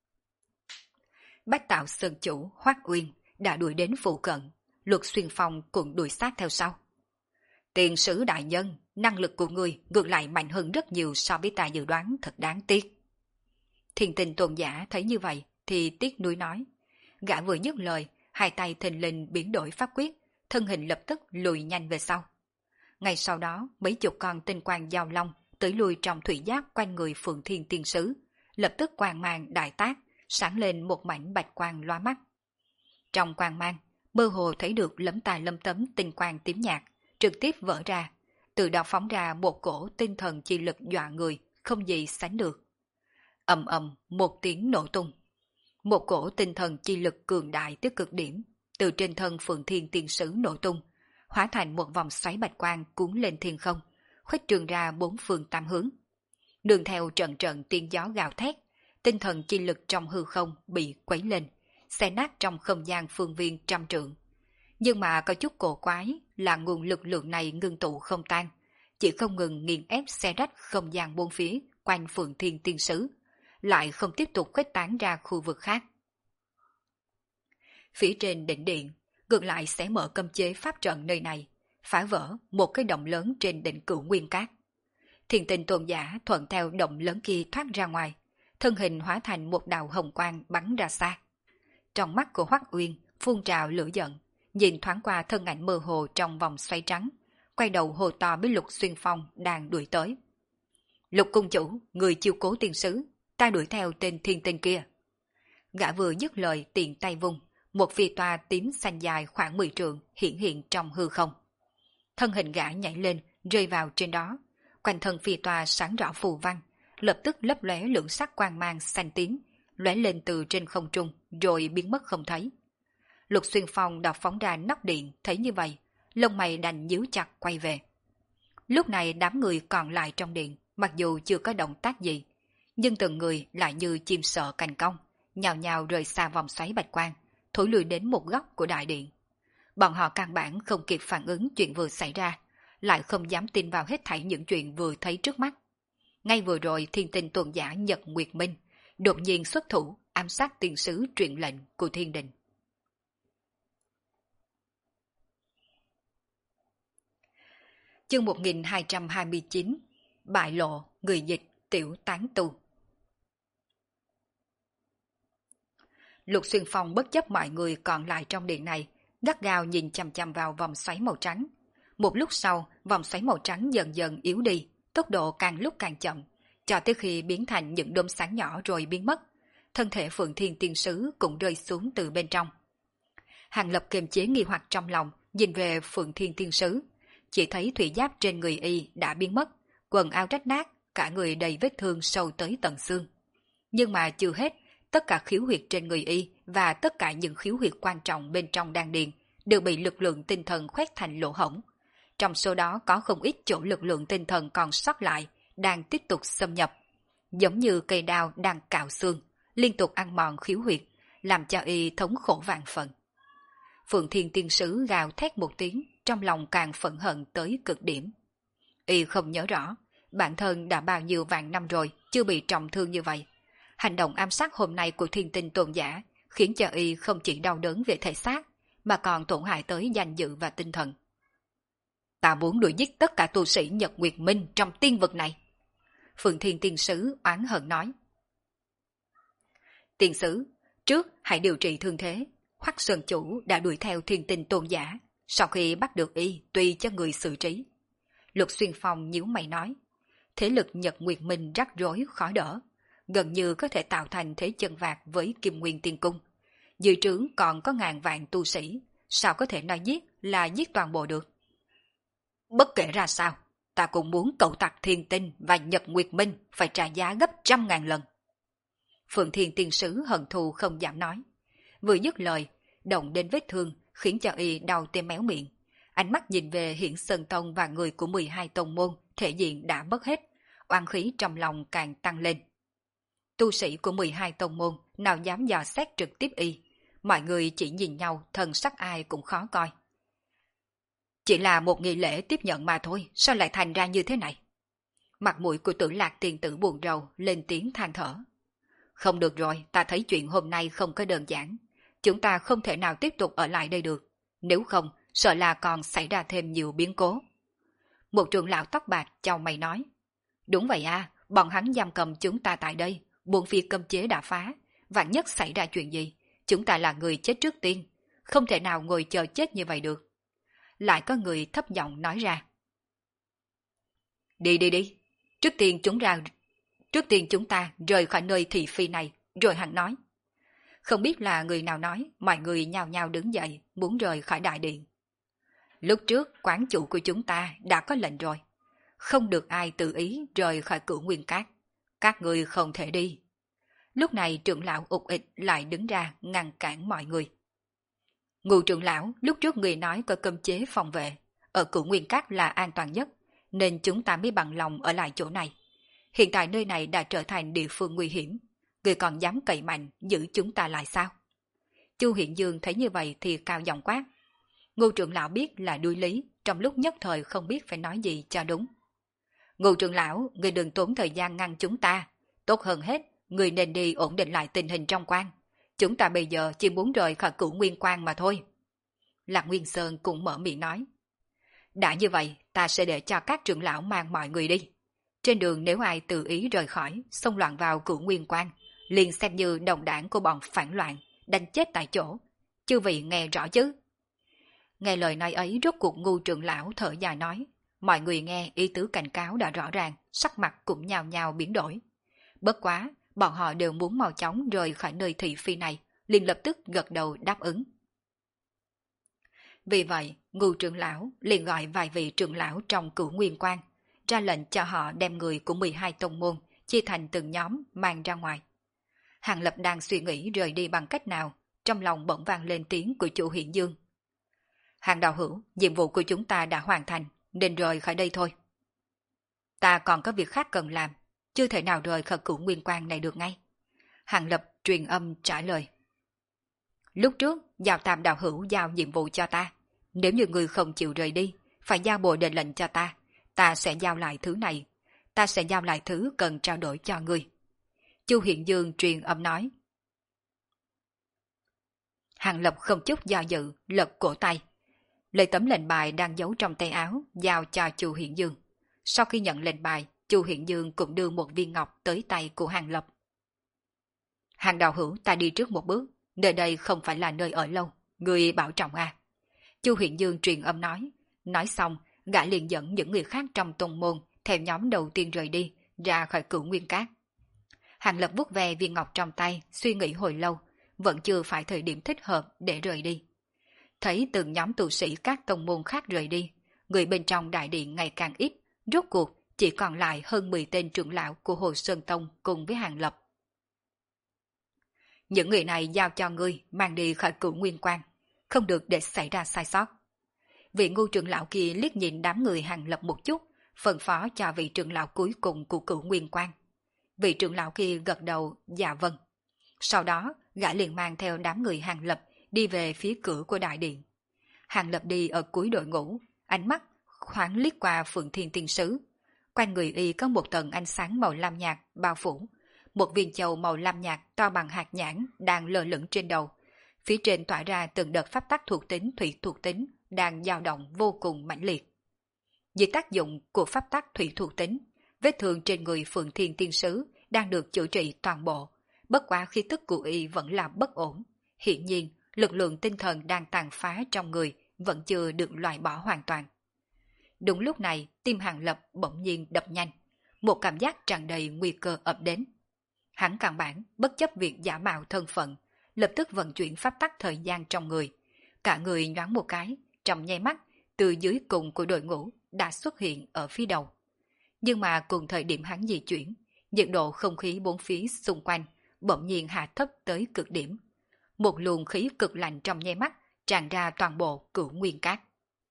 Speaker 1: Bách Tạo Sơn chủ Hoắc Uyên đã đuổi đến phụ cận, Luật Xuyên Phong cũng đuổi sát theo sau. Tiền sứ đại nhân, năng lực của người ngược lại mạnh hơn rất nhiều so với ta dự đoán, thật đáng tiếc. Thiên Tinh Tôn giả thấy như vậy thì tiếc nuối nói. Gã vừa dứt lời, hai tay thình lình biến đổi pháp quyết, thân hình lập tức lùi nhanh về sau. Ngay sau đó, mấy chục con tinh quang giao long tới lui trong thủy giáp quanh người Phượng Thiên Tiên Sứ, lập tức quang mang đại tác, sáng lên một mảnh bạch quang loa mắt. Trong quang mang, mơ hồ thấy được lấm tài lấm tấm tinh quang tím nhạt, trực tiếp vỡ ra, từ đó phóng ra một cổ tinh thần chi lực dọa người, không gì sánh được. Ầm ầm một tiếng nổ tung. Một cổ tinh thần chi lực cường đại tới cực điểm, từ trên thân Phượng Thiên Tiên Sứ nổ tung, hóa thành một vòng xoáy bạch quang cuốn lên thiên không, khuếch trường ra bốn phương tám hướng. Đường theo trận trận tiếng gió gào thét, tinh thần chi lực trong hư không bị quấy lên, xé nát trong không gian phương viên trăm trượng. Nhưng mà có chút cổ quái là nguồn lực lượng này ngưng tụ không tan, chỉ không ngừng nghiền ép xé rách không gian bốn phía quanh Phượng Thiên Tiên Sứ, lại không tiếp tục khuếch tán ra khu vực khác. Phía trên đỉnh điện, ngược lại sẽ mở cấm chế pháp trận nơi này, phá vỡ một cái động lớn trên đỉnh Cửu Nguyên Cát. Thiên Tinh Tôn giả thuận theo động lớn kia thoát ra ngoài, thân hình hóa thành một đạo hồng quang bắn ra xa. Trong mắt của Hoắc Uyên phun trào lửa giận, nhìn thoáng qua thân ảnh mơ hồ trong vòng xoay trắng, quay đầu hồ to với Lục Xuyên Phong đang đuổi tới. Lục cung chủ, người chiêu cố tiên sứ, ta đuổi theo tên thiên tinh kia. Gã vừa dứt lời tiện tay vung, một phi toa tím xanh dài khoảng 10 trượng hiện trong hư không. Thân hình gã nhảy lên, rơi vào trên đó, quanh thân phi toa sáng rõ phù văn, lập tức lấp lóe lượng sắc quang mang xanh tím, lóe lên từ trên không trung rồi biến mất không thấy. Lục Xuyên Phong đọc phóng ra nắp điện, thấy như vậy, lông mày đành nhíu chặt quay về. Lúc này đám người còn lại trong điện, mặc dù chưa có động tác gì, nhưng từng người lại như chim sợ cành cong, nhào nhào rời xa vòng xoáy bạch quang, thối lùi đến một góc của đại điện. Bọn họ căn bản không kịp phản ứng chuyện vừa xảy ra, lại không dám tin vào hết thảy những chuyện vừa thấy trước mắt. Ngay vừa rồi thiên tinh tuần giả Nhật Nguyệt Minh đột nhiên xuất thủ ám sát tiên sứ truyền lệnh của thiên đình. Chương 1229 Bại lộ, người dịch, tiểu tán tu. Lục Xuyên Phong bất chấp mọi người còn lại trong điện này, gắt gao nhìn chằm chằm vào vòng xoáy màu trắng. Một lúc sau, vòng xoáy màu trắng dần dần yếu đi, tốc độ càng lúc càng chậm, cho tới khi biến thành những đốm sáng nhỏ rồi biến mất. Thân thể Phượng Thiên Tiên Sứ cũng rơi xuống từ bên trong. Hàng Lập kiềm chế nghi hoặc trong lòng, nhìn về Phượng Thiên Tiên Sứ. Chỉ thấy thủy giáp trên người y đã biến mất, quần áo rách nát, cả người đầy vết thương sâu tới tận xương. Nhưng mà chưa hết, tất cả khiếu huyệt trên người y và tất cả những khiếu huyệt quan trọng bên trong đan điền đều bị lực lượng tinh thần khoét thành lỗ hổng. Trong số đó có không ít chỗ lực lượng tinh thần còn sót lại, đang tiếp tục xâm nhập. Giống như cây đao đang cạo xương, liên tục ăn mòn khiếu huyệt, làm cho y thống khổ vạn phần. Phượng Thiên Tiên Sứ gào thét một tiếng, trong lòng càng phẫn hận tới cực điểm. Y không nhớ rõ, bản thân đã bao nhiêu vạn năm rồi chưa bị trọng thương như vậy. Hành động ám sát hôm nay của thiên tinh tôn giả khiến cho y không chỉ đau đớn về thể xác, mà còn tổn hại tới danh dự và tinh thần. Ta muốn đuổi giết tất cả tu sĩ Nhật Nguyệt Minh trong tiên vực này. Phượng Thiên Tiên Sứ oán hận nói. Tiên Sứ, trước hãy điều trị thương thế. Hoắc Sơn Chủ đã đuổi theo thiên tinh tôn giả, sau khi bắt được y tùy cho người xử trí. Lục Xuyên Phong nhíu mày nói. Thế lực Nhật Nguyệt Minh rắc rối khó đỡ, gần như có thể tạo thành thế chân vạc với Kim Nguyên Tiên Cung. Dưới trướng còn có ngàn vạn tu sĩ, sao có thể nói giết là giết toàn bộ được? Bất kể ra sao, ta cũng muốn cậu tặc thiên tinh và Nhật Nguyệt Minh phải trả giá gấp 100.000 lần. Phượng Thiên Tiên Sứ hận thù không dám nói. Vừa dứt lời, động đến vết thương khiến cho y đau tê méo miệng. Ánh mắt nhìn về Hiển Sơn Tông và người của 12 tông môn, thể diện đã mất hết, oan khí trong lòng càng tăng lên. Tu sĩ của 12 tông môn nào dám dò xét trực tiếp y, mọi người chỉ nhìn nhau, thần sắc ai cũng khó coi. Chỉ là một nghi lễ tiếp nhận mà thôi, sao lại thành ra như thế này? Mặt mũi của Tử Lạc tiền tử buồn rầu, lên tiếng than thở. Không được rồi, ta thấy chuyện hôm nay không có đơn giản. Chúng ta không thể nào tiếp tục ở lại đây được. Nếu không, sợ là còn xảy ra thêm nhiều biến cố. Một trưởng lão tóc bạc chau mày nói. Đúng vậy à, bọn hắn giam cầm chúng ta tại đây, buồn phi cấm chế đã phá. Vạn nhất xảy ra chuyện gì, chúng ta là người chết trước tiên. Không thể nào ngồi chờ chết như vậy được. Lại có người thấp giọng nói ra. Đi. Trước tiên chúng ta rời khỏi nơi thị phi này, rồi hắn nói. Không biết là người nào nói, mọi người nhao nhao đứng dậy, muốn rời khỏi đại điện. Lúc trước, quán chủ của chúng ta đã có lệnh rồi. Không được ai tự ý rời khỏi Cửu Nguyên Cát. Các người không thể đi. Lúc này trưởng lão ục ịch lại đứng ra ngăn cản mọi người. Ngụ trưởng lão, lúc trước người nói có cấm chế phòng vệ, ở Cửu Nguyên Cát là an toàn nhất, nên chúng ta mới bằng lòng ở lại chỗ này. Hiện tại nơi này đã trở thành địa phương nguy hiểm, người còn dám cậy mạnh giữ chúng ta lại sao? Chu Hiện Dương thấy như vậy thì cao giọng quát. Ngô trưởng lão biết là đuôi lý, trong lúc nhất thời không biết phải nói gì cho đúng. Ngô trưởng lão, người đừng tốn thời gian ngăn chúng ta. Tốt hơn hết, người nên đi ổn định lại tình hình trong quan. Chúng ta bây giờ chỉ muốn rời khỏi Cửu Nguyên Quan mà thôi. Lạc Nguyên Sơn cũng mở miệng nói. Đã như vậy, ta sẽ để cho các trưởng lão mang mọi người đi. Trên đường nếu ai tự ý rời khỏi, xông loạn vào Cửu Nguyên Quan, liền xem như đồng đảng của bọn phản loạn, đánh chết tại chỗ. Chư vị nghe rõ chứ? Nghe lời nói ấy rốt cuộc Ngu trưởng lão thở dài nói. Mọi người nghe ý tứ cảnh cáo đã rõ ràng, sắc mặt cũng nhào nhào biến đổi. Bất quá, bọn họ đều muốn mau chóng rời khỏi nơi thị phi này, liền lập tức gật đầu đáp ứng. Vì vậy, Ngưu trưởng lão liền gọi vài vị trưởng lão trong Cửu Nguyên Quan, ra lệnh cho họ đem người của 12 tông môn chia thành từng nhóm mang ra ngoài. Hàng Lập đang suy nghĩ rời đi bằng cách nào, trong lòng bỗng vang lên tiếng của Chu Hiển Dương. Hàng đạo hữu, nhiệm vụ của chúng ta đã hoàn thành, nên rời khỏi đây thôi. Ta còn có việc khác cần làm, chưa thể nào rời khỏi cửu nguyên quan này được ngay. Hàng Lập truyền âm trả lời. Lúc trước, giao tam đạo hữu giao nhiệm vụ cho ta. Nếu như người không chịu rời đi, phải giao bộ đề lệnh cho ta sẽ giao lại thứ này. Ta sẽ giao lại thứ cần trao đổi cho người. Chu Hiện Dương truyền âm nói. Hàng Lập không chút do dự, lật cổ tay. Lấy tấm lệnh bài đang giấu trong tay áo, giao cho Chu Hiện Dương. Sau khi nhận lệnh bài, Chu Hiện Dương cũng đưa một viên ngọc tới tay của Hàng Lập. Hàng đạo hữu, ta đi trước một bước, nơi đây không phải là nơi ở lâu, người bảo trọng à. Chu Hiện Dương truyền âm nói xong, gã liền dẫn những người khác trong tông môn theo nhóm đầu tiên rời đi, ra khỏi cửu nguyên cát. Hàng Lập vuốt ve viên ngọc trong tay, suy nghĩ hồi lâu, vẫn chưa phải thời điểm thích hợp để rời đi. Thấy từng nhóm tu sĩ các tông môn khác rời đi, người bên trong đại điện ngày càng ít, rốt cuộc chỉ còn lại hơn 10 tên trưởng lão của Hồ Sơn Tông cùng với Hàng Lập. Những người này giao cho ngươi mang đi khỏi cửu nguyên quan, không được để xảy ra sai sót. Vị ngu trưởng lão kia liếc nhìn đám người Hàng Lập một chút, phân phó cho vị trưởng lão cuối cùng của cửu nguyên quan. Vị trưởng lão kia gật đầu, dạ vâng. Sau đó, gã liền mang theo đám người Hàng Lập đi về phía cửa của đại điện. Hàng Lập đi ở cuối đội ngũ, ánh mắt thoáng liếc qua Phượng Thiên Tiên Sứ. Quanh người y có một tầng ánh sáng màu lam nhạt bao phủ. Một viên châu màu lam nhạt to bằng hạt nhãn đang lơ lửng trên đầu. Phía trên tỏa ra từng đợt pháp tắc thuộc tính thủy thuộc tính đang dao động vô cùng mãnh liệt. Dưới tác dụng của pháp tắc thủy thuộc tính, vết thương trên người Phượng Thiên Tiên Sứ đang được chữa trị toàn bộ. Bất quá khí tức của y vẫn là bất ổn. Hiển nhiên, lực lượng tinh thần đang tàn phá trong người vẫn chưa được loại bỏ hoàn toàn. Đúng lúc này, tim Hàng Lập bỗng nhiên đập nhanh. Một cảm giác tràn đầy nguy cơ ập đến. Hắn căn bản bất chấp việc giả mạo thân phận, lập tức vận chuyển pháp tắc thời gian trong người. Cả người nhoáng một cái, trong nháy mắt, từ dưới cùng của đội ngũ đã xuất hiện ở phía đầu. Nhưng mà cùng thời điểm hắn di chuyển, nhiệt độ không khí bốn phía xung quanh bỗng nhiên hạ thấp tới cực điểm. Một luồng khí cực lạnh trong nháy mắt tràn ra toàn bộ cửu nguyên cát.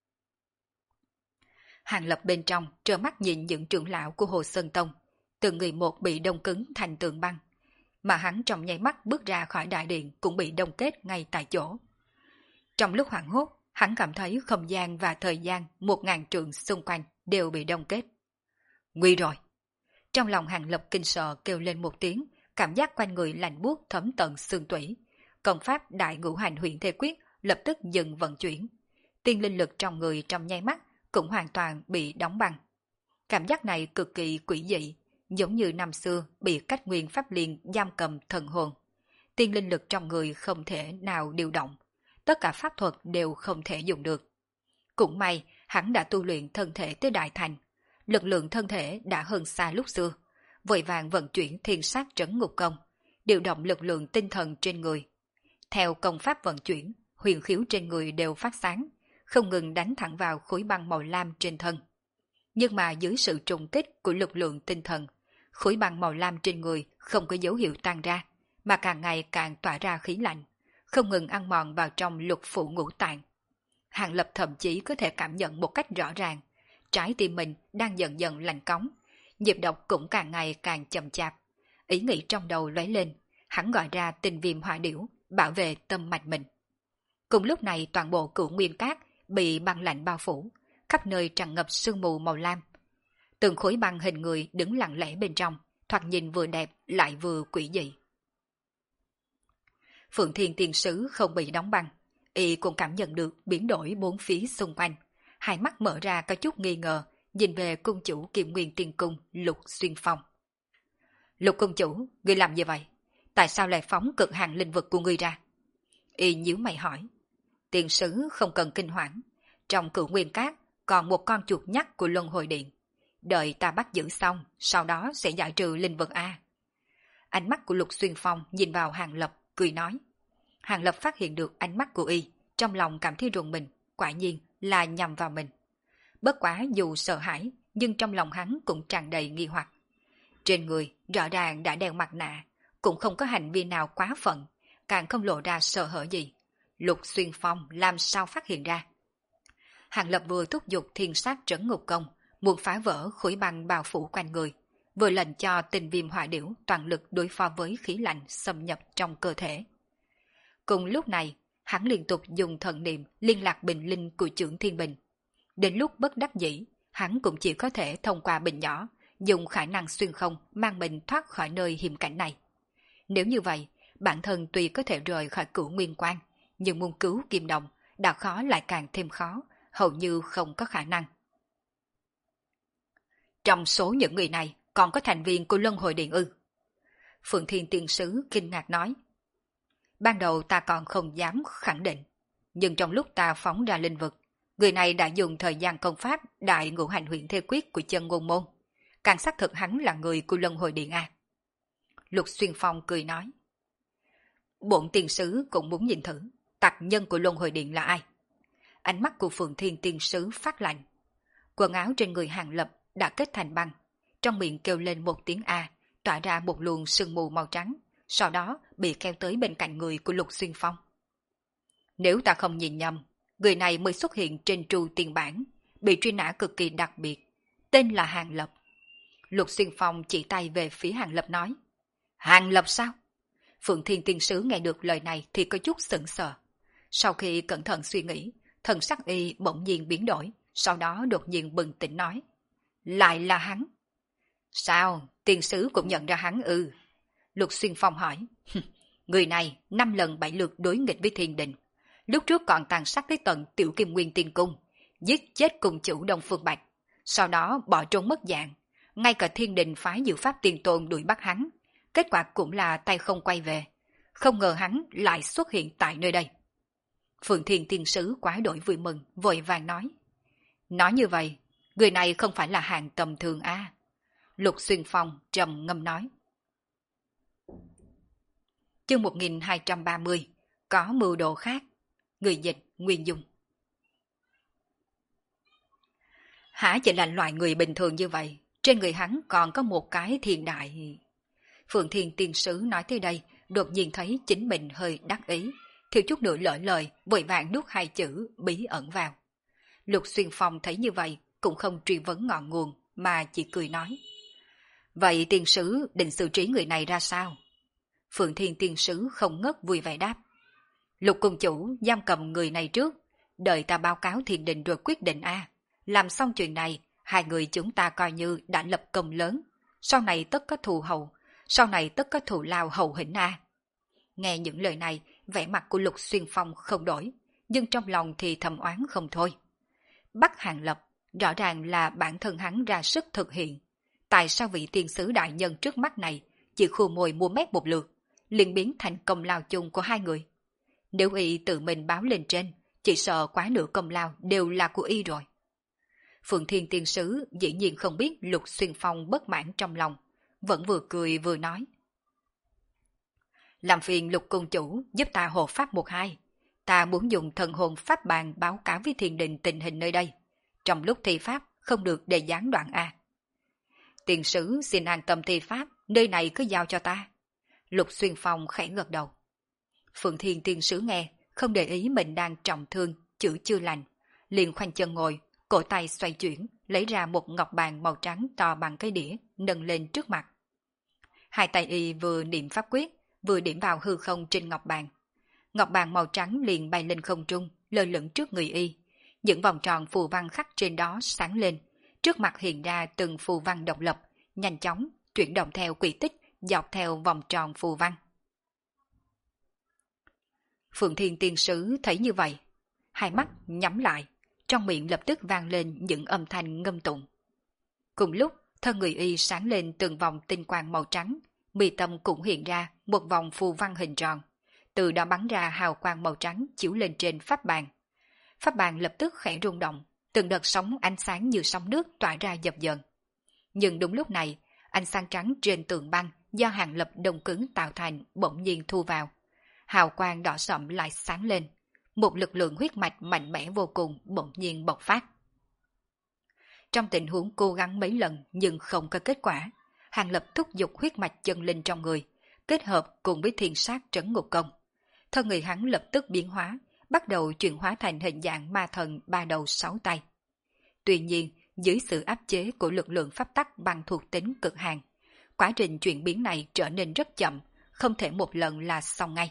Speaker 1: Hàng Lập bên trong trơ mắt nhìn những trưởng lão của Hồ Sơn Tông, từng người một bị đông cứng thành tượng băng, mà hắn trong nháy mắt bước ra khỏi đại điện cũng bị đông kết ngay tại chỗ. Trong lúc hoảng hốt, hắn cảm thấy không gian và thời gian 1000 trượng xung quanh đều bị đông kết. Nguy rồi! Trong lòng Hàng Lập kinh sợ kêu lên một tiếng, cảm giác quanh người lạnh buốt thấm tận xương tủy. Công pháp Đại Ngũ Hành Huyền Thể Quyết lập tức dừng vận chuyển. Tiên linh lực trong người trong nháy mắt cũng hoàn toàn bị đóng băng. Cảm giác này cực kỳ quỷ dị, giống như năm xưa bị cách nguyên pháp liên giam cầm thần hồn. Tiên linh lực trong người không thể nào điều động, tất cả pháp thuật đều không thể dùng được. Cũng may hắn đã tu luyện thân thể tới đại thành, lực lượng thân thể đã hơn xa lúc xưa, vội vàng vận chuyển thiên sát trấn ngục công, điều động lực lượng tinh thần trên người. Theo công pháp vận chuyển, huyền khiếu trên người đều phát sáng, không ngừng đánh thẳng vào khối băng màu lam trên thân. Nhưng mà dưới sự trùng kích của lực lượng tinh thần, khối băng màu lam trên người không có dấu hiệu tan ra, mà càng ngày càng tỏa ra khí lạnh, không ngừng ăn mòn vào trong lục phủ ngũ tạng. Hàng Lập thậm chí có thể cảm nhận một cách rõ ràng, trái tim mình đang dần dần lạnh cóng, nhịp đập cũng càng ngày càng chậm chạp. Ý nghĩ trong đầu lóe lên, hắn gọi ra tinh viêm hỏa điểu, bảo vệ tâm mạch mình. Cùng lúc này toàn bộ cửu nguyên cát bị băng lạnh bao phủ, khắp nơi tràn ngập sương mù màu lam. Từng khối băng hình người đứng lặng lẽ bên trong, thoạt nhìn vừa đẹp lại vừa quỷ dị. Phượng Thiên Tiên Sứ không bị đóng băng, y cũng cảm nhận được biến đổi bốn phía xung quanh, hai mắt mở ra có chút nghi ngờ, nhìn về cung chủ Kiệm Nguyên Tiên Cung Lục Xuyên Phong. Lục cung chủ, ngươi làm gì vậy? Tại sao lại phóng cực hạn linh vực của ngươi ra? Y nhíu mày hỏi. Tiên sứ không cần kinh hoảng, trong cửu nguyên cát còn một con chuột nhắt của luân hồi điện. Đợi ta bắt giữ xong, sau đó sẽ giải trừ linh vực A. Ánh mắt của Lục Xuyên Phong nhìn vào Hàng Lập, cười nói. Hàng Lập phát hiện được ánh mắt của y, trong lòng cảm thấy rùng mình, quả nhiên là nhằm vào mình. Bất quá dù sợ hãi, nhưng trong lòng hắn cũng tràn đầy nghi hoặc. Trên người rõ ràng đã đeo mặt nạ, cũng không có hành vi nào quá phận, càng không lộ ra sợ hãi gì. Lục Xuyên Phong làm sao phát hiện ra? Hàng Lập vừa thúc giục thiên sát trấn ngục công, muốn phá vỡ khối băng bao phủ quanh người, vừa lệnh cho tinh viêm hỏa điểu toàn lực đối phó với khí lạnh xâm nhập trong cơ thể. Cùng lúc này, hắn liên tục dùng thần niệm liên lạc bình linh của Chưởng Thiên Bình. Đến lúc bất đắc dĩ, hắn cũng chỉ có thể thông qua bình nhỏ, dùng khả năng xuyên không mang mình thoát khỏi nơi hiểm cảnh này. Nếu như vậy, bản thân tuy có thể rời khỏi Cửu Nguyên Quan, nhưng muốn cứu Kim Đồng đã khó lại càng thêm khó, hầu như không có khả năng. Trong số những người này còn có thành viên của Luân Hồi Điện ư? Phượng Thiên Tiên Sứ kinh ngạc nói. Ban đầu ta còn không dám khẳng định, nhưng trong lúc ta phóng ra linh vực, người này đã dùng thời gian công pháp đại ngũ hành huyền thê quyết của chân ngôn môn, càng xác thực hắn là người của Luân Hồi Điện A. Lục Xuyên Phong cười nói. Bổn tiên sứ cũng muốn nhìn thử, tặc nhân của Luân Hồi Điện là ai? Ánh mắt của Phượng Thiên Tiên Sứ phát lạnh. Quần áo trên người Hàng Lập đã kết thành băng, trong miệng kêu lên một tiếng A, tỏa ra một luồng sương mù màu trắng, sau đó bị kéo tới bên cạnh người của Lục Xuyên Phong. Nếu ta không nhìn nhầm, người này mới xuất hiện trên tru tiền bản, bị truy nã cực kỳ đặc biệt, tên là Hàng Lập. Lục Xuyên Phong chỉ tay về phía Hàng Lập nói. Hàng Lập sao? Phượng Thiên Tiên Sứ nghe được lời này thì có chút sững sờ. Sau khi cẩn thận suy nghĩ, thần sắc y bỗng nhiên biến đổi, sau đó đột nhiên bừng tỉnh nói. Lại là hắn. Sao, tiên sứ cũng nhận ra hắn ư? Lục Xuyên Phong hỏi. Người này 5 lần 7 lượt đối nghịch với thiên đình. Lúc trước còn tàn sát tới tận Tiểu Kim Nguyên Tiên Cung, giết chết cùng chủ Đông Phương Bạch, sau đó bỏ trốn mất dạng. Ngay cả thiên đình phái Diệu Pháp Tiên Tôn đuổi bắt hắn, kết quả cũng là tay không quay về. Không ngờ hắn lại xuất hiện tại nơi đây. Phượng Thiên Tiên Sứ quá đổi vui mừng, vội vàng nói. Nói như vậy, người này không phải là hàng tầm thường a. Lục Xuyên Phong trầm ngâm nói. Chương 1230, có mưu đồ khác. Người dịch Nguyên Dung. Hả chỉ là loại người bình thường như vậy, trên người hắn còn có một cái thiên đại. Phượng Thiên Tiên Sứ nói tới đây, đột nhiên thấy chính mình hơi đắc ý, thiếu chút nữa lỡ lời, vội vàng nuốt 2 chữ bí ẩn vào. Lục Xuyên Phong thấy như vậy, cũng không truy vấn ngọn nguồn, mà chỉ cười nói. Vậy tiên sứ định xử trí người này ra sao? Phượng Thiên Tiên Sứ không ngớt vui vẻ đáp. Lục cung chủ giam cầm người này trước, đợi ta báo cáo thiên đình rồi quyết định a. Làm xong chuyện này, 2 người chúng ta coi như đã lập công lớn, sau này tất có thù hậu, sau này tất có thù lao hậu hĩnh a. Nghe những lời này, vẻ mặt của Lục Xuyên Phong không đổi, nhưng trong lòng thì thầm oán không thôi. Bắt Hàng Lập, rõ ràng là bản thân hắn ra sức thực hiện. Tại sao vị tiên sứ đại nhân trước mắt này chỉ khua môi mua mép một lượt, liền biến thành công lao chung của 2 người? Nếu y tự mình báo lên trên, chỉ sợ quá nửa công lao đều là của y rồi. Phượng Thiên Tiên Sứ dĩ nhiên không biết Lục Xuyên Phong bất mãn trong lòng, vẫn vừa cười vừa nói. Làm phiền Lục cung chủ giúp ta hộ pháp 1-2. Ta muốn dùng thần hồn pháp bàn báo cáo với thiên đình tình hình nơi đây. Trong lúc thi pháp không được để gián đoạn a. Tiên sứ xin an tâm thi pháp, nơi này cứ giao cho ta. Lục Xuyên Phong khẽ gật đầu. Phượng Thiên Tiên Sứ nghe, không để ý mình đang trọng thương, chữ chưa lành, liền khoanh chân ngồi, cổ tay xoay chuyển, lấy ra một ngọc bàn màu trắng to bằng cái đĩa, nâng lên trước mặt. 2 tay y vừa niệm pháp quyết, vừa điểm vào hư không trên ngọc bàn. Ngọc bàn màu trắng liền bay lên không trung, lơ lửng trước người y. Những vòng tròn phù văn khắc trên đó sáng lên, trước mặt hiện ra từng phù văn độc lập, nhanh chóng chuyển động theo quỹ tích dọc theo vòng tròn phù văn. Phượng Thiên Tiên Sứ thấy như vậy, 2 mắt nhắm lại, trong miệng lập tức vang lên những âm thanh ngâm tụng. Cùng lúc, thân người y sáng lên từng vòng tinh quang màu trắng, mi tâm cũng hiện ra một vòng phù văn hình tròn, từ đó bắn ra hào quang màu trắng chiếu lên trên pháp bàn. Pháp bàn lập tức khẽ rung động, từng đợt sóng ánh sáng như sóng nước tỏa ra dập dờn. Nhưng đúng lúc này, ánh sáng trắng trên tường băng do Hàng Lập đông cứng tạo thành bỗng nhiên thu vào. Hào quang đỏ sậm lại sáng lên, một lực lượng huyết mạch mạnh mẽ vô cùng bỗng nhiên bộc phát. Trong tình huống cố gắng mấy lần nhưng không có kết quả, Hàng Lập thúc giục huyết mạch chân linh trong người, kết hợp cùng với thiên sát trấn ngục công. Thân người hắn lập tức biến hóa, bắt đầu chuyển hóa thành hình dạng ma thần ba đầu sáu tay. Tuy nhiên, dưới sự áp chế của lực lượng pháp tắc bằng thuộc tính cực hạn, quá trình chuyển biến này trở nên rất chậm, không thể một lần là xong ngay.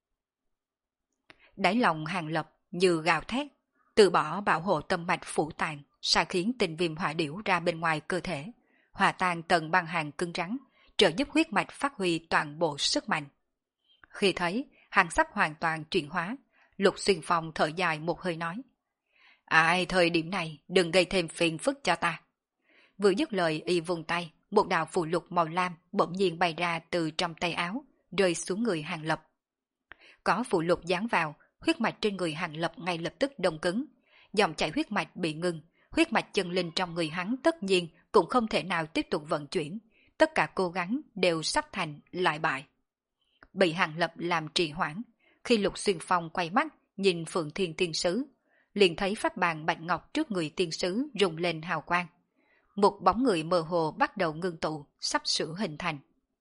Speaker 1: Đáy lòng Hàng Lập như gào thét, từ bỏ bảo hộ tâm mạch phủ tạng, sai khiến tinh viêm hỏa điểu ra bên ngoài cơ thể, hòa tan tầng băng hàng cứng rắn, trợ giúp huyết mạch phát huy toàn bộ sức mạnh. Khi thấy hắn sắp hoàn toàn chuyển hóa, Lục Xuyên Phong thở dài một hơi nói: Ai, thời điểm này đừng gây thêm phiền phức cho ta. Vừa dứt lời y vùng tay, một đạo phù lục màu lam bỗng nhiên bay ra từ trong tay áo, rơi xuống người Hàng Lập. Có phù lục dán vào, huyết mạch trên người Hàng Lập ngay lập tức đông cứng, dòng chảy huyết mạch bị ngừng, huyết mạch chân linh trong người hắn tất nhiên cũng không thể nào tiếp tục vận chuyển, tất cả cố gắng đều sắp thành lại bại. Bị Hàng Lập làm trì hoãn, khi Lục Xuyên Phong quay mắt nhìn Phượng Thiên Tiên Sứ, liền thấy pháp bàn bạch ngọc trước người tiên sứ rung lên hào quang. Một bóng người mơ hồ bắt đầu ngưng tụ, sắp sửa hình thành.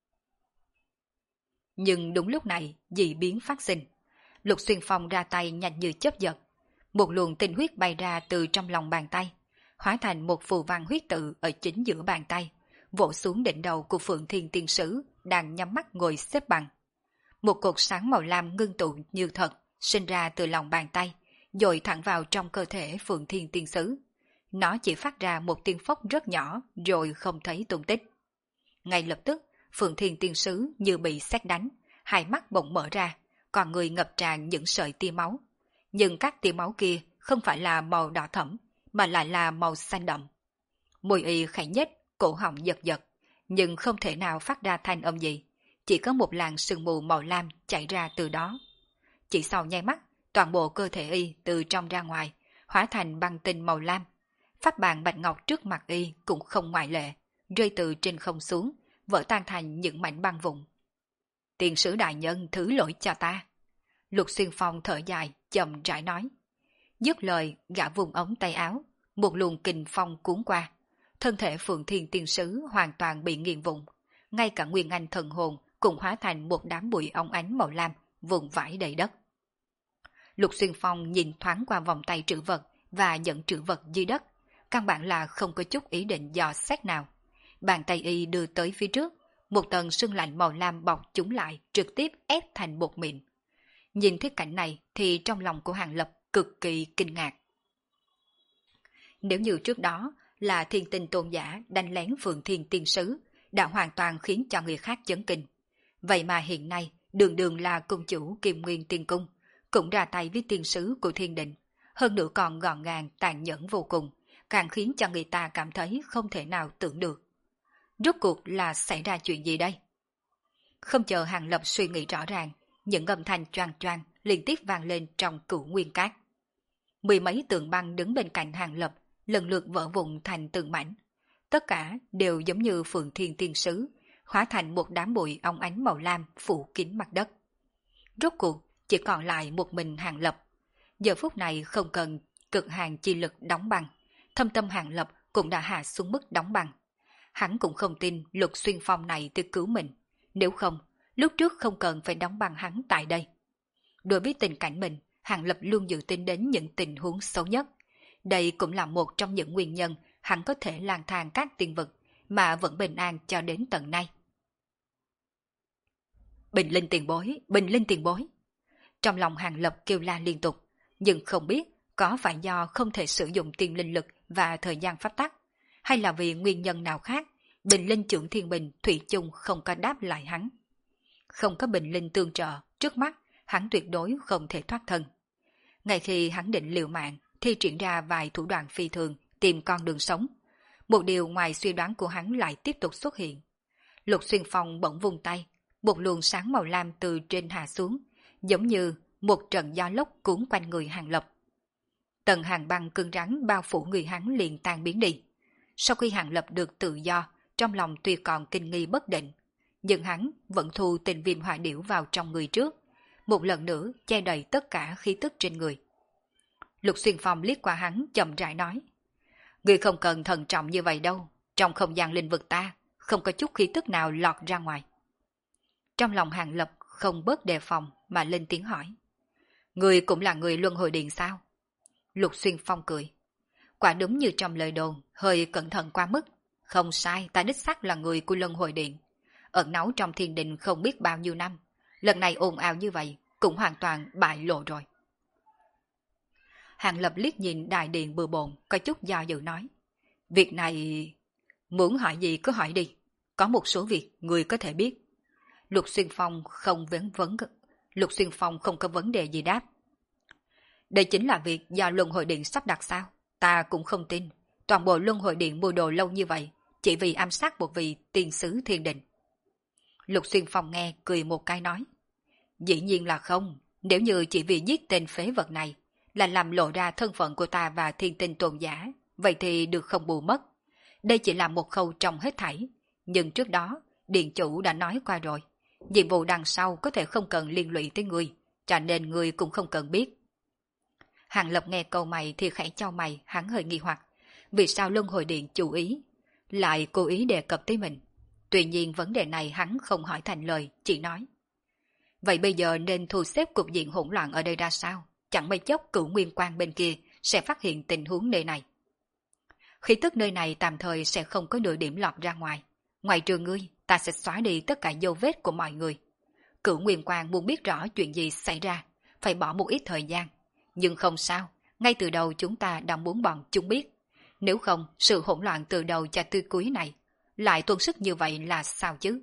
Speaker 1: Nhưng đúng lúc này, dị biến phát sinh. Lục Xuyên Phong ra tay nhanh như chớp giật. Một luồng tinh huyết bay ra từ trong lòng bàn tay, hóa thành một phù văn huyết tự ở chính giữa bàn tay, vỗ xuống đỉnh đầu của Phượng Thiên Tiên Sứ đang nhắm mắt ngồi xếp bằng. Một cột sáng màu lam ngưng tụ như thật, sinh ra từ lòng bàn tay, dội thẳng vào trong cơ thể Phượng Thiên Tiên Sứ. Nó chỉ phát ra một tiếng phốc rất nhỏ rồi không thấy tung tích. Ngay lập tức, Phượng Thiên Tiên Sứ như bị sét đánh, hai mắt bỗng mở ra, còn người ngập tràn những sợi tia máu. Nhưng các tia máu kia không phải là màu đỏ thẫm, mà lại là màu xanh đậm. Môi y khẽ nhếch, cổ họng giật giật, nhưng không thể nào phát ra thanh âm gì, chỉ có một làn sương mù màu lam chảy ra từ đó. Chỉ sau nháy mắt, toàn bộ cơ thể y từ trong ra ngoài, hóa thành băng tinh màu lam. Pháp bàn bạch ngọc trước mặt y cũng không ngoại lệ, rơi từ trên không xuống, vỡ tan thành những mảnh băng vụn. Tiền sứ đại nhân thứ lỗi cho ta. Lục Xuyên Phong thở dài, chậm rãi nói. Dứt lời, gã vùng ống tay áo, một luồng kình phong cuốn qua. Thân thể Phượng Thiên Tiên Sứ hoàn toàn bị nghiền vụn, ngay cả nguyên anh thần hồn cũng hóa thành một đám bụi óng ánh màu lam, vụn vãi đầy đất. Lục Xuyên Phong nhìn thoáng qua vòng tay trữ vật và nhận trữ vật dưới đất, căn bản là không có chút ý định dò xét nào. Bàn tay y đưa tới phía trước, một tầng sương lạnh màu lam bọc chúng lại, trực tiếp ép thành bột mịn. Nhìn thấy cảnh này thì trong lòng của Hàng Lập cực kỳ kinh ngạc. Nếu như trước đó là Thiên Tinh tôn giả đánh lén Phượng Thiên Tiên Sứ, đã hoàn toàn khiến cho người khác chấn kinh. Vậy mà hiện nay, đường đường là cung chủ Kim Nguyên Tiên Cung, cũng ra tay với tiên sứ của thiên đình, hơn nữa còn gọn gàng tàn nhẫn vô cùng, càng khiến cho người ta cảm thấy không thể nào tưởng được. Rốt cuộc là xảy ra chuyện gì đây? Không chờ Hàng Lập suy nghĩ rõ ràng, những âm thanh choang choang liên tiếp vang lên trong Cửu Nguyên Cát. Mười mấy tượng băng đứng bên cạnh Hàng Lập, lần lượt vỡ vụn thành từng mảnh. Tất cả đều giống như Phượng Thiên Tiên Sứ, hóa thành một đám bụi óng ánh màu lam phủ kín mặt đất. Rốt cuộc chỉ còn lại một mình Hàng Lập. Giờ phút này không cần cực hạn chi lực đóng băng, thâm tâm Hàng Lập cũng đã hạ xuống mức đóng băng. Hắn cũng không tin Lục Xuyên Phong này tới cứu mình, nếu không, lúc trước không cần phải đóng băng hắn tại đây. Đối với tình cảnh mình, Hàng Lập luôn dự tính đến những tình huống xấu nhất. Đây cũng là một trong những nguyên nhân hắn có thể lang thang các tiên vực mà vẫn bình an cho đến tận nay. Bình linh tiền bối, bình linh tiền bối. Trong lòng Hàng Lập kêu la liên tục, nhưng không biết có phải do không thể sử dụng tiên linh lực và thời gian pháp tắc, hay là vì nguyên nhân nào khác, bình linh trưởng thiên bình thủy chung không có đáp lại hắn. Không có bình linh tương trợ, trước mắt hắn tuyệt đối không thể thoát thân. Ngay khi hắn định liều mạng, thi triển ra vài thủ đoạn phi thường tìm con đường sống. Một điều ngoài suy đoán của hắn lại tiếp tục xuất hiện. Lục Xuyên Phong bỗng vung tay, một luồng sáng màu lam từ trên hạ xuống, giống như một trận gió lốc cuốn quanh người Hàng Lập. Tầng hàng băng cứng rắn bao phủ người hắn liền tan biến đi. Sau khi Hàng Lập được tự do, trong lòng tuy còn kinh nghi bất định, nhưng hắn vẫn thu tình viêm hỏa điểu vào trong người trước, một lần nữa che đầy tất cả khí tức trên người. Lục Xuyên Phong liếc qua hắn chậm rãi nói: Ngươi không cần thận trọng như vậy đâu, trong không gian linh vực ta không có chút khí tức nào lọt ra ngoài. Trong lòng Hàng Lập không bớt đề phòng mà lên tiếng hỏi: Người cũng là người luân hồi điện sao? Lục Xuyên Phong cười. Quả đúng như trong lời đồn, hơi cẩn thận quá mức. Không sai, ta đích xác là người của luân hồi điện. Ẩn náu trong thiên đình không biết bao nhiêu năm. Lần này ồn ào như vậy, cũng hoàn toàn bại lộ rồi. Hàng Lập liếc nhìn đại điện bừa bộn, có chút do dự nói. Việc này... Muốn hỏi gì cứ hỏi đi. Có một số việc người có thể biết. Lục Xuyên Phong không có vấn đề gì đáp. Đây chính là việc do luân hồi điện sắp đặt sao? Ta cũng không tin. Toàn bộ luân hồi điện mua đồ lâu như vậy, chỉ vì ám sát một vị tiên sứ thiên đình. Lục Xuyên Phong nghe cười một cái nói. Dĩ nhiên là không. Nếu như chỉ vì giết tên phế vật này, là làm lộ ra thân phận của ta và thiên tinh tôn giả, vậy thì được không bù mất. Đây chỉ là một khâu trong hết thảy. Nhưng trước đó, điện chủ đã nói qua rồi. Nhiệm vụ đằng sau có thể không cần liên lụy tới ngươi, cho nên ngươi cũng không cần biết. Hàng Lập nghe câu mày thì khẽ chau mày, hắn hơi nghi hoặc. Vì sao luân hồi điện chú ý, lại cố ý đề cập tới mình? Tuy nhiên vấn đề này hắn không hỏi thành lời, chỉ nói. Vậy bây giờ nên thu xếp cục diện hỗn loạn ở đây ra sao? Chẳng mấy chốc Cửu Nguyên Quan bên kia sẽ phát hiện tình huống nơi này. Khí tức nơi này tạm thời sẽ không có nửa điểm lọt ra ngoài. Ngoài trừ ngươi, ta sẽ xóa đi tất cả dấu vết của mọi người. Cửu Nguyên Quan muốn biết rõ chuyện gì xảy ra, phải bỏ một ít thời gian. Nhưng không sao, ngay từ đầu chúng ta đã muốn bọn chúng biết. Nếu không, sự hỗn loạn từ đầu cho tới cuối này, lại tuân sức như vậy là sao chứ?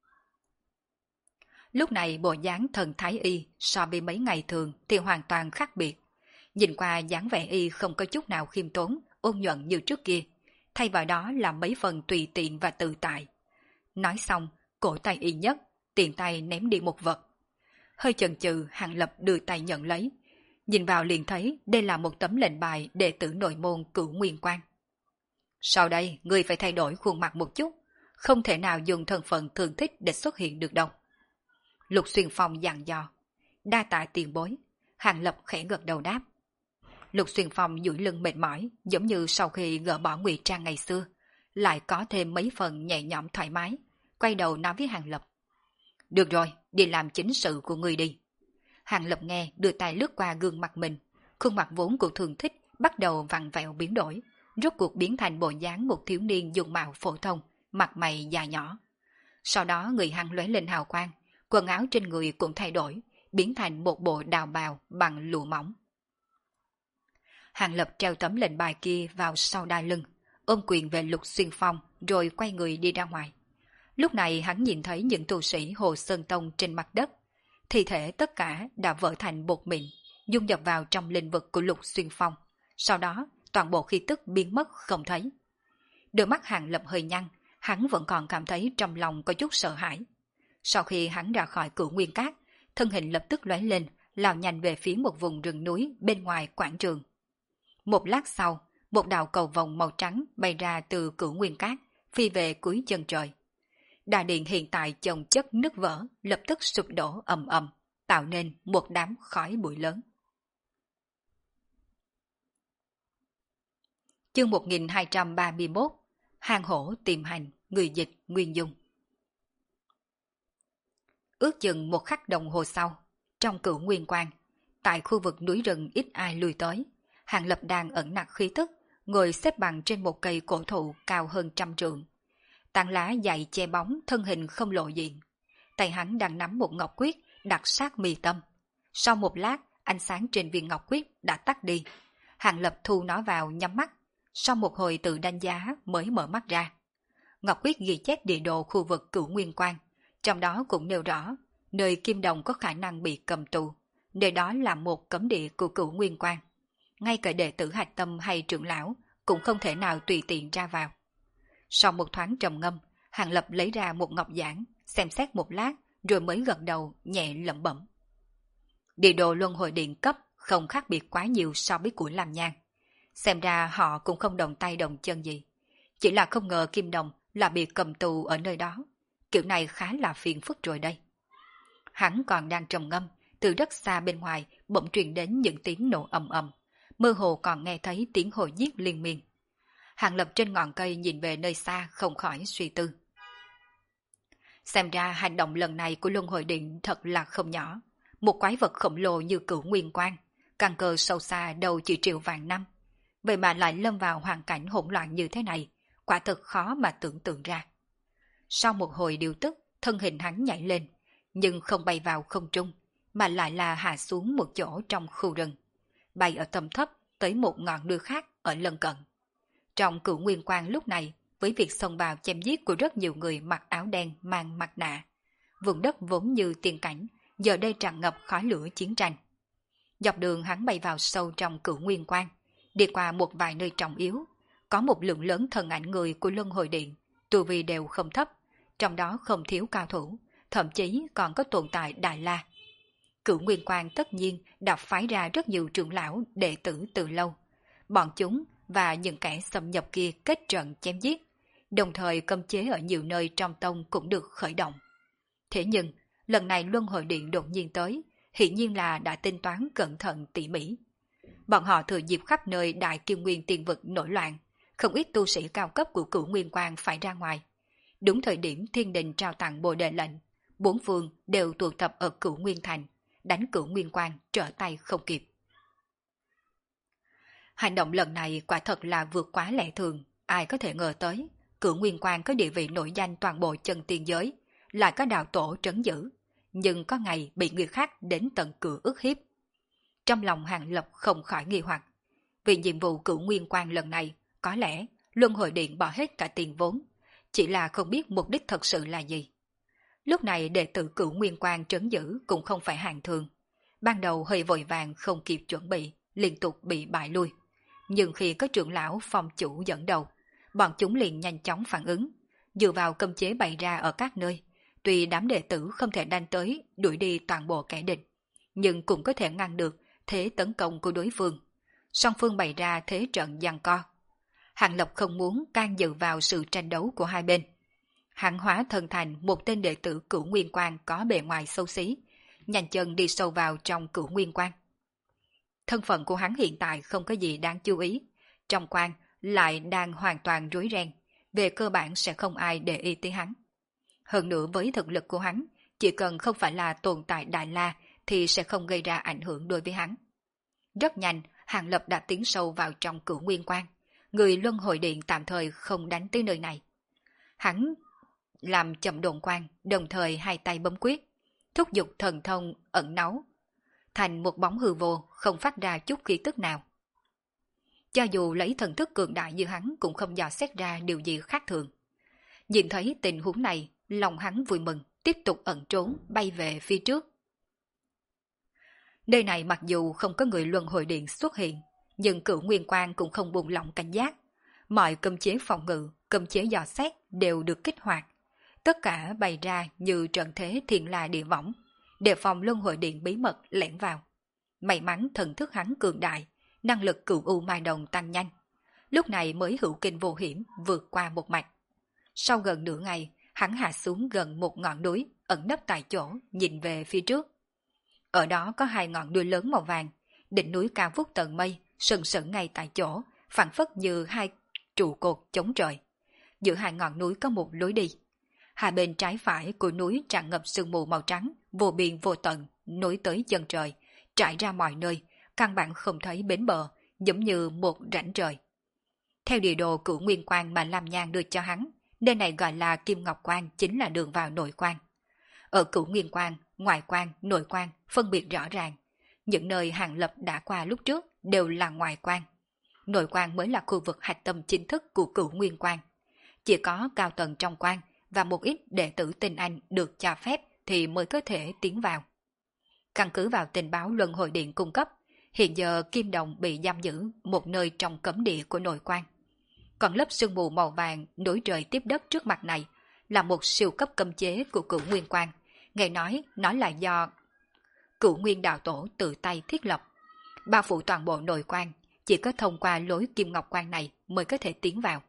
Speaker 1: Lúc này bộ dáng thần thái y so với mấy ngày thường thì hoàn toàn khác biệt. Nhìn qua dáng vẻ y không có chút nào khiêm tốn, ôn nhuận như trước kia, thay vào đó là mấy phần tùy tiện và tự tại. Nói xong, cổ tay y nhất, tiện tay ném đi một vật. Hơi chần chừ, Hàng Lập đưa tay nhận lấy. Nhìn vào liền thấy đây là một tấm lệnh bài đệ tử nội môn Cửu Nguyên Quan. Sau đây, ngươi phải thay đổi khuôn mặt một chút, không thể nào dùng thân phận thường thích để xuất hiện được đâu. Lục Xuyên Phong dặn dò. Đa tạ tiền bối. Hàng Lập khẽ gật đầu đáp. Lục Xuyên Phong duỗi lưng mệt mỏi, giống như sau khi gỡ bỏ ngụy trang ngày xưa, lại có thêm mấy phần nhẹ nhõm thoải mái, quay đầu nói với Hàng Lập. Được rồi, đi làm chính sự của ngươi đi. Hàng Lập nghe đưa tay lướt qua gương mặt mình, khuôn mặt vốn của thường thích bắt đầu vặn vẹo biến đổi, rốt cuộc biến thành bộ dáng một thiếu niên dùng mạo phổ thông, mặt mày già nhỏ. Sau đó người hắn lóe lên hào quang, quần áo trên người cũng thay đổi, biến thành một bộ đào bào bằng lụa mỏng. Hàng Lập treo tấm lệnh bài kia vào sau đai lưng, ôm quyền về Lục Xuyên Phong rồi quay người đi ra ngoài. Lúc này hắn nhìn thấy những tu sĩ Hồ Sơn Tông trên mặt đất, thi thể tất cả đã vỡ thành bột mịn, dung nhập vào trong linh vực của Lục Xuyên Phong. Sau đó, toàn bộ khí tức biến mất không thấy. Đôi mắt Hàng Lập hơi nhăn, hắn vẫn còn cảm thấy trong lòng có chút sợ hãi. Sau khi hắn ra khỏi Cửu Nguyên Cát, thân hình lập tức lóe lên, lao nhanh về phía một vùng rừng núi bên ngoài quảng trường. Một lát sau, một đạo cầu vồng màu trắng bay ra từ Cửu Nguyên Cát, phi về cuối chân trời. Đại điện hiện tại chồng chất nứt vỡ, lập tức sụp đổ ầm ầm, tạo nên một đám khói bụi lớn. Chương 1231, Hang hổ tìm hành, người dịch Nguyên Dung. Ước chừng một khắc đồng hồ sau, trong Cửu Nguyên Quan, tại khu vực núi rừng ít ai lui tới, Hàng Lập đang ẩn nặc khí tức, ngồi xếp bằng trên một cây cổ thụ cao hơn 100 trượng. Tán lá dày che bóng, thân hình không lộ diện. Tay hắn đang nắm một ngọc quyết đặt sát mi tâm. Sau một lát, ánh sáng trên viên ngọc quyết đã tắt đi. Hàng Lập thu nó vào nhắm mắt. Sau một hồi tự đánh giá mới mở mắt ra. Ngọc quyết ghi chép địa đồ khu vực Cửu Nguyên Quan, trong đó cũng nêu rõ nơi Kim Đồng có khả năng bị cầm tù, nơi đó là một cấm địa của Cửu Nguyên Quan. Ngay cả đệ tử hạch tâm hay trưởng lão cũng không thể nào tùy tiện ra vào. Sau một thoáng trầm ngâm, Hàng Lập lấy ra một ngọc giản, xem xét một lát rồi mới gật đầu nhẹ lẩm bẩm. Địa đồ luân hồi điện cấp không khác biệt quá nhiều so với của Lam Nhan. Xem ra họ cũng không đồng tay đồng chân gì. Chỉ là không ngờ Kim Đồng là bị cầm tù ở nơi đó. Kiểu này khá là phiền phức rồi đây. Hắn còn đang trầm ngâm, từ rất xa bên ngoài bỗng truyền đến những tiếng nổ ầm ầm, mơ hồ còn nghe thấy tiếng hồi giết liên miên. Hàng Lập trên ngọn cây nhìn về nơi xa không khỏi suy tư. Xem ra hành động lần này của Luân Hồi Điện thật là không nhỏ. một quái vật khổng lồ như Cửu Nguyên Quan, căn cơ sâu xa đầu chỉ triệu vạn năm. Vậy mà lại lâm vào hoàn cảnh hỗn loạn như thế này, quả thật khó mà tưởng tượng ra. Sau một hồi điều tức, thân hình hắn nhảy lên, nhưng không bay vào không trung, mà lại là hạ xuống một chỗ trong khu rừng, bay ở tầm thấp tới một ngọn núi khác ở lân cận. Trong Cửu Nguyên Quan lúc này, với việc xông vào chém giết của rất nhiều người mặc áo đen mang mặt nạ, vùng đất vốn như tiên cảnh, giờ đây tràn ngập khói lửa chiến tranh. Dọc đường hắn bay vào sâu trong Cửu Nguyên Quan, đi qua một vài nơi trọng yếu, có một lượng lớn thần ảnh người của Luân Hồi Điện, tu vi đều không thấp, trong đó không thiếu cao thủ, thậm chí còn có tồn tại Đại La. Cửu Nguyên Quan tất nhiên đã phái ra rất nhiều trưởng lão đệ tử từ lâu. Bọn chúng và những kẻ xâm nhập kia kết trận chém giết, đồng thời cấm chế ở nhiều nơi trong tông cũng được khởi động. Thế nhưng, lần này Luân Hồi Điện đột nhiên tới, hiển nhiên là đã tính toán cẩn thận tỉ mỉ. Bọn họ thừa dịp khắp nơi Đại Kim Nguyên Tiên Vực nổi loạn, không ít tu sĩ cao cấp của Cửu Nguyên Quan phải ra ngoài. Đúng thời điểm thiên đình trao tặng bồ đề lệnh, bốn phương đều tụ tập ở Cửu Nguyên Thành, đánh Cửu Nguyên Quan trở tay không kịp. Hành động lần này quả thật là vượt quá lẽ thường, ai có thể ngờ tới, Cửu Nguyên Quan có địa vị nổi danh toàn bộ chân tiên giới, lại có đạo tổ trấn giữ, nhưng có ngày bị người khác đến tận cửa ức hiếp. Trong lòng Hàng Lập không khỏi nghi hoặc, vì nhiệm vụ Cửu Nguyên Quan lần này, có lẽ Luân Hồi Điện bỏ hết cả tiền vốn, chỉ là không biết mục đích thật sự là gì. Lúc này đệ tử Cửu Nguyên Quan trấn giữ cũng không phải hạng thường, ban đầu hơi vội vàng không kịp chuẩn bị, liên tục bị bại lui. Nhưng khi có trưởng lão phong chủ dẫn đầu, bọn chúng liền nhanh chóng phản ứng, dựa vào cấm chế bày ra ở các nơi. Tuy đám đệ tử không thể đánh tới đuổi đi toàn bộ kẻ địch, nhưng cũng có thể ngăn được thế tấn công của đối phương. Song phương bày ra thế trận giằng co. Hàng Lập không muốn can dự vào sự tranh đấu của hai bên. Hắn hóa thân thành một tên đệ tử Cửu Nguyên Quan có bề ngoài xấu xí, nhanh chân đi sâu vào trong Cửu Nguyên Quan. Thân phận của hắn hiện tại không có gì đáng chú ý, trong quan lại đang hoàn toàn rối ren, về cơ bản sẽ không ai để ý tới hắn. Hơn nữa với thực lực của hắn, chỉ cần không phải là tồn tại Đại La thì sẽ không gây ra ảnh hưởng đối với hắn. Rất nhanh, Hàng Lập đã tiến sâu vào trong Cửu Nguyên Quan, người Luân Hồi Điện tạm thời không đánh tới nơi này. Hắn làm chậm độn quan, đồng thời hai tay bấm quyết, thúc giục thần thông ẩn náu, thành một bóng hư vô, không phát ra chút khí tức nào. Cho dù lấy thần thức cường đại như hắn cũng không dò xét ra điều gì khác thường. Nhìn thấy tình huống này, lòng hắn vui mừng, tiếp tục ẩn trốn, bay về phía trước. Nơi này mặc dù không có người Luân Hồi Điện xuất hiện, nhưng Cửu Nguyên Quan cũng không buông lỏng cảnh giác. Mọi cấm chế phòng ngự, cấm chế dò xét đều được kích hoạt. Tất cả bày ra như trận thế thiên la địa võng, đề phòng Luân Hồi Điện bí mật lẻn vào. May mắn thần thức hắn cường đại, năng lực Cửu U Mai Đồng tăng nhanh. Lúc này mới hữu kinh vô hiểm vượt qua một mạch. Sau gần nửa ngày, hắn hạ xuống gần một ngọn núi, ẩn nấp tại chỗ, nhìn về phía trước. Ở đó có hai ngọn núi lớn màu vàng, đỉnh núi cao vút tận mây, sừng sững ngay tại chỗ, phảng phất như hai trụ cột chống trời. Giữa hai ngọn núi có một lối đi. Hai bên trái phải của núi tràn ngập sương mù màu trắng, vô biên vô tận, nối tới chân trời, trải ra mọi nơi, căn bản không thấy bến bờ, giống như một rãnh trời. Theo địa đồ Cửu Nguyên Quan mà Lam Nhan đưa cho hắn, nơi này gọi là Kim Ngọc Quan, chính là đường vào nội quan. Ở Cửu Nguyên Quan, ngoại quan, nội quan phân biệt rõ ràng. Những nơi Hàng Lập đã qua lúc trước đều là ngoại quan. Nội quan mới là khu vực hạch tâm chính thức của Cửu Nguyên Quan. Chỉ có cao tầng trong quan và một ít đệ tử tinh anh được cho phép thì mới có thể tiến vào. Căn cứ vào tình báo Luân Hồi Điện cung cấp, hiện giờ Kim Đồng bị giam giữ một nơi trong cấm địa của nội quan. Còn lớp sương mù màu vàng nối trời tiếp đất trước mặt này là một siêu cấp cấm chế của Cửu Nguyên Quan. Nghe nói nó là do Cửu Nguyên Đạo Tổ tự tay thiết lập. Bao phủ toàn bộ nội quan, chỉ có thông qua lối Kim Ngọc Quan này mới có thể tiến vào.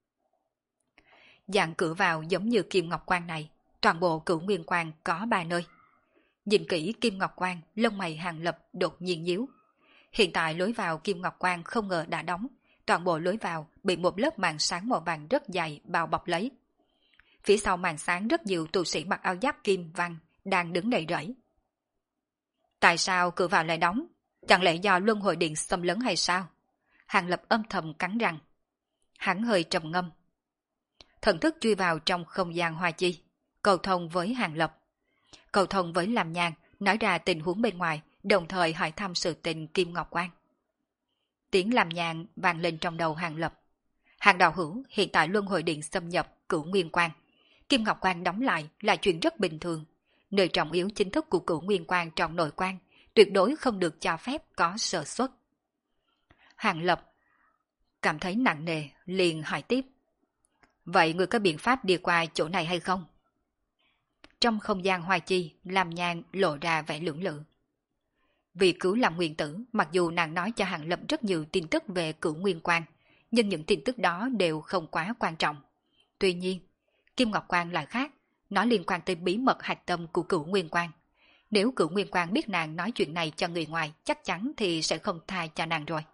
Speaker 1: Dạng cửa vào giống như Kim Ngọc Quan này, toàn bộ Cửu Nguyên Quan có 3 nơi. Nhìn kỹ Kim Ngọc Quan, lông mày Hàng Lập đột nhiên nhíu. Hiện tại lối vào Kim Ngọc Quan không ngờ đã đóng, toàn bộ lối vào bị một lớp màn sáng màu vàng rất dày bao bọc lấy. Phía sau màn sáng rất nhiều tu sĩ mặc áo giáp kim văn đang đứng đầy rẫy. Tại sao cửa vào lại đóng? Chẳng lẽ do luân hồi điện xâm lấn hay sao? Hàng Lập âm thầm cắn răng. Hắn hơi trầm ngâm. Thần thức chui vào trong không gian hoa chi, cầu thông với Hàng Lập. Cầu thông với Lam Nhan, nói ra tình huống bên ngoài, đồng thời hỏi thăm sự tình Kim Ngọc Quan. Tiếng Lam Nhan vang lên trong đầu Hàng Lập. Hàng đạo hữu hiện tại luân hồi điện xâm nhập Cửu Nguyên Quan. Kim Ngọc Quan đóng lại là chuyện rất bình thường. Nơi trọng yếu chính thức của Cửu Nguyên Quan trong nội quan, tuyệt đối không được cho phép có sơ suất. Hàng Lập cảm thấy nặng nề, liền hỏi tiếp. Vậy người có biện pháp đi qua chỗ này hay không? Trong không gian hoa chi, Lam Nhan lộ ra vẻ lưỡng lự. Vì cứu làm nguyên tử, mặc dù nàng nói cho Hàng Lập rất nhiều tin tức về Cửu Nguyên Quan, nhưng những tin tức đó đều không quá quan trọng. Tuy nhiên, Kim Ngọc Quan lại khác, nó liên quan tới bí mật hạch tâm của Cửu Nguyên Quan. Nếu Cửu Nguyên Quan biết nàng nói chuyện này cho người ngoài, chắc chắn thì sẽ không tha cho nàng rồi.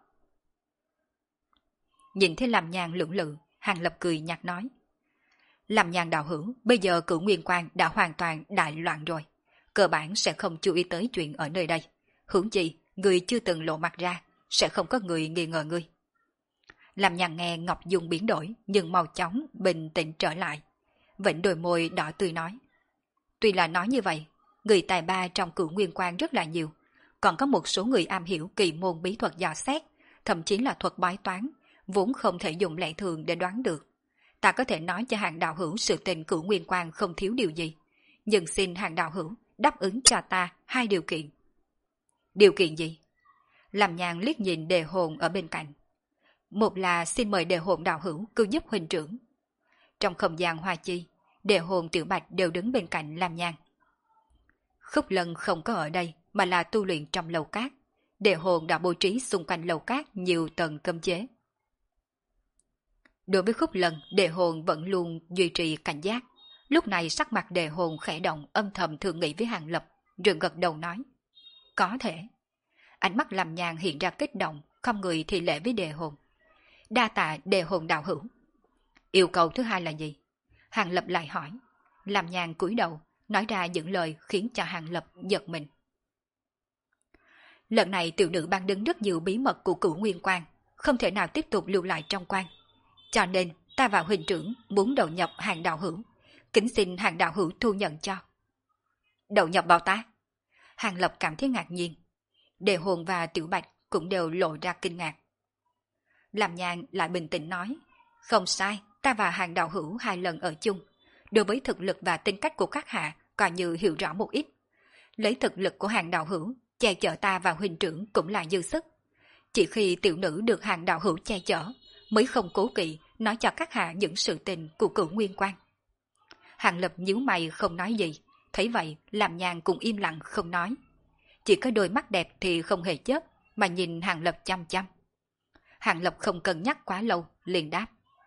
Speaker 1: Nhìn thấy Lam Nhan lưỡng lự, Hàng Lập cười nhạt nói. Lam Nhan đạo hữu, bây giờ Cửu Nguyên Quan đã hoàn toàn đại loạn rồi. Cơ bản sẽ không chú ý tới chuyện ở nơi đây. Huống chi, người chưa từng lộ mặt ra, sẽ không có người nghi ngờ ngươi. Lam Nhan nghe Ngọc Dung biến đổi, nhưng mau chóng bình tĩnh trở lại. Vịnh đôi môi đỏ tươi nói. Tuy là nói như vậy, người tài ba trong Cửu Nguyên Quan rất là nhiều. Còn có một số người am hiểu kỳ môn bí thuật dò xét, thậm chí là thuật bói toán, vốn không thể dùng lẽ thường để đoán được. Ta có thể nói cho Hàng đạo hữu sự tình Cửu Nguyên Quan không thiếu điều gì. Nhưng xin Hàng đạo hữu đáp ứng cho ta 2 điều kiện. Điều kiện gì? Lam Nhan liếc nhìn Đề Hồn ở bên cạnh. Một là xin mời Đề Hồn đạo hữu cứu giúp huynh trưởng. Trong không gian hoa chi, Đề Hồn Tiểu Bạch đều đứng bên cạnh Lam Nhan. Khúc Lân không có ở đây mà là tu luyện trong lầu cát. Đề Hồn đã bố trí xung quanh lầu cát nhiều tầng cấm chế. Đối với Khúc Lân, Đề Hồn vẫn luôn duy trì cảnh giác. Lúc này sắc mặt Đề Hồn khẽ động, âm thầm thương nghị với Hàng Lập, rồi gật đầu nói. Có thể. Ánh mắt Lam Nhan hiện ra kích động, không người thì lễ với Đề Hồn. Đa tạ Đề Hồn đạo hữu. Yêu cầu thứ hai là gì? Hàng Lập lại hỏi. Lam Nhan cúi đầu, nói ra những lời khiến cho Hàng Lập giật mình. Lần này tiểu nữ ban đứng rất nhiều bí mật của Cửu Nguyên Quan, không thể nào tiếp tục lưu lại trong quan. Cho nên ta và huynh trưởng muốn đầu nhập Hàng đạo hữu, kính xin Hàng đạo hữu thu nhận cho. Đầu nhập vào ta? Hàng Lập cảm thấy ngạc nhiên. Đề Hồn và Tiểu Bạch cũng đều lộ ra kinh ngạc. Lam Nhan lại bình tĩnh nói. Không sai, ta và Hàng đạo hữu 2 lần ở chung. Đối với thực lực và tính cách của các hạ coi như hiểu rõ một ít. Lấy thực lực của Hàng đạo hữu che chở ta và huynh trưởng cũng là dư sức. Chỉ khi tiểu nữ được Hàng đạo hữu che chở mới không cố kỵ nói cho các hạ những sự tình của Cửu Nguyên Quan. Hàng Lập nhíu mày không nói gì, thấy vậy Lam Nhan cũng im lặng không nói. Chỉ có đôi mắt đẹp thì không hề chớp mà nhìn Hàng Lập chăm chăm. Hàng Lập không cần nhắc quá lâu, liền đáp.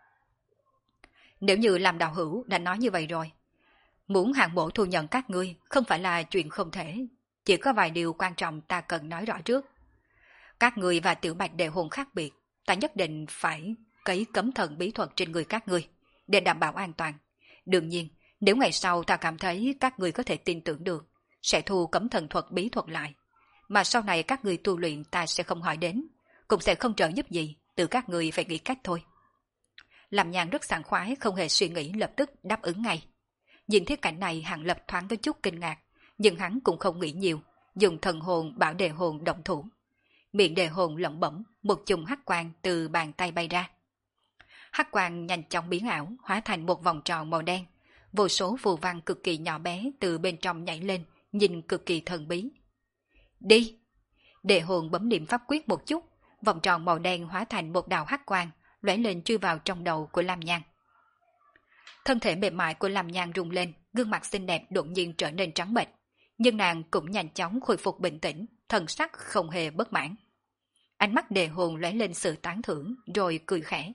Speaker 1: Nếu như làm đạo hữu đã nói như vậy rồi, muốn Hàng mộ thu nhận các ngươi không phải là chuyện không thể, chỉ có vài điều quan trọng ta cần nói rõ trước. Các ngươi và Tiểu Bạch Đề Hồn khác biệt, ta nhất định phải cấy cấm thần bí thuật trên người các ngươi để đảm bảo an toàn. Đương nhiên, nếu ngày sau ta cảm thấy các ngươi có thể tin tưởng được, sẽ thu cấm thần thuật bí thuật lại. Mà sau này các ngươi tu luyện ta sẽ không hỏi đến, cũng sẽ không trợ giúp gì, tự các ngươi phải nghĩ cách thôi. Làm Nhan rất sảng khoái, không hề suy nghĩ, lập tức đáp ứng ngay. Nhìn thấy cảnh này Hàng Lập thoáng có chút kinh ngạc, nhưng hắn cũng không nghĩ nhiều, dùng thần hồn bảo Đề Hồn động thủ. Miệng Đề Hồn lẩm bẩm, một chùm hắc quang từ bàn tay bay ra. Hắc quang nhanh chóng biến ảo, hóa thành một vòng tròn màu đen. Vô số phù văn cực kỳ nhỏ bé từ bên trong nhảy lên, nhìn cực kỳ thần bí. Đi! Đề Hồn bấm niệm pháp quyết một chút, vòng tròn màu đen hóa thành một đạo hắc quang, lóe lên chui vào trong đầu của Lam Nhan. Thân thể mềm mại của Lam Nhan rung lên, gương mặt xinh đẹp đột nhiên trở nên trắng bệch, nhưng nàng cũng nhanh chóng khôi phục bình tĩnh, thần sắc không hề bất mãn. Ánh mắt Đề Hồn lóe lên sự tán thưởng, rồi cười khẽ.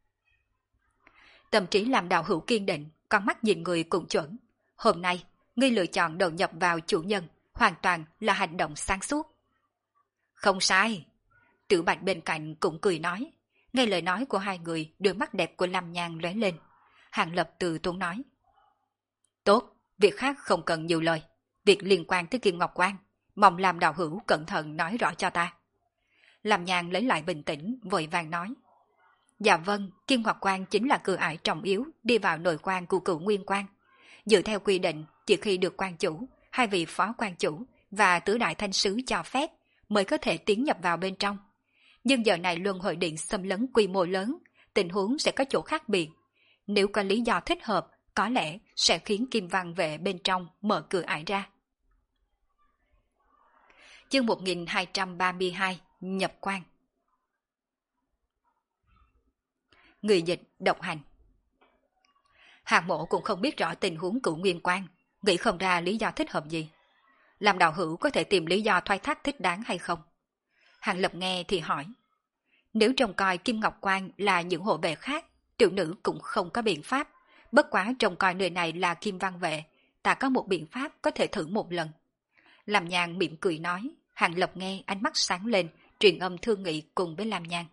Speaker 1: Tâm trí làm đạo hữu kiên định, con mắt nhìn người cũng chuẩn. Hôm nay, ngươi lựa chọn đầu nhập vào chủ nhân, hoàn toàn là hành động sáng suốt. Không sai. Tiểu Bạch bên cạnh cũng cười nói. Nghe lời nói của hai người, đôi mắt đẹp của Lam Nhan lóe lên. Hàng Lập từ tốn nói. Tốt, việc khác không cần nhiều lời. Việc liên quan tới Kim Ngọc Quan, mong làm đạo hữu cẩn thận nói rõ cho ta. Làm Nhàn lấy lại bình tĩnh, vội vàng nói. Dạ vâng, Kim Ngọc Quan chính là cửa ải trọng yếu đi vào nội quan của Cửu Nguyên Quan. Dựa theo quy định, chỉ khi được quan chủ, hai vị phó quan chủ và tứ đại thanh sứ cho phép mới có thể tiến nhập vào bên trong. Nhưng giờ này luân hồi điện xâm lấn quy mô lớn, tình huống sẽ có chỗ khác biệt. Nếu có lý do thích hợp, có lẽ sẽ khiến Kim Văn Vệ bên trong mở cửa ải ra. Chương 1232 Nhập quan. Người dịch độc hành. Hàng Mộ cũng không biết rõ tình huống Cửu Nguyên Quan, nghĩ không ra lý do thích hợp gì. Làm đạo hữu có thể tìm lý do thoái thác thích đáng hay không? Hàng Lập nghe thì hỏi. Nếu trông coi Kim Ngọc Quan là những hộ vệ khác, tiểu nữ cũng không có biện pháp. Bất quá trông coi nơi này là Kim Văn Vệ, ta có một biện pháp có thể thử một lần. Làm Nhàn mỉm cười nói. Hàng Lập nghe ánh mắt sáng lên, truyền âm thương nghị cùng với Lam Nhàn.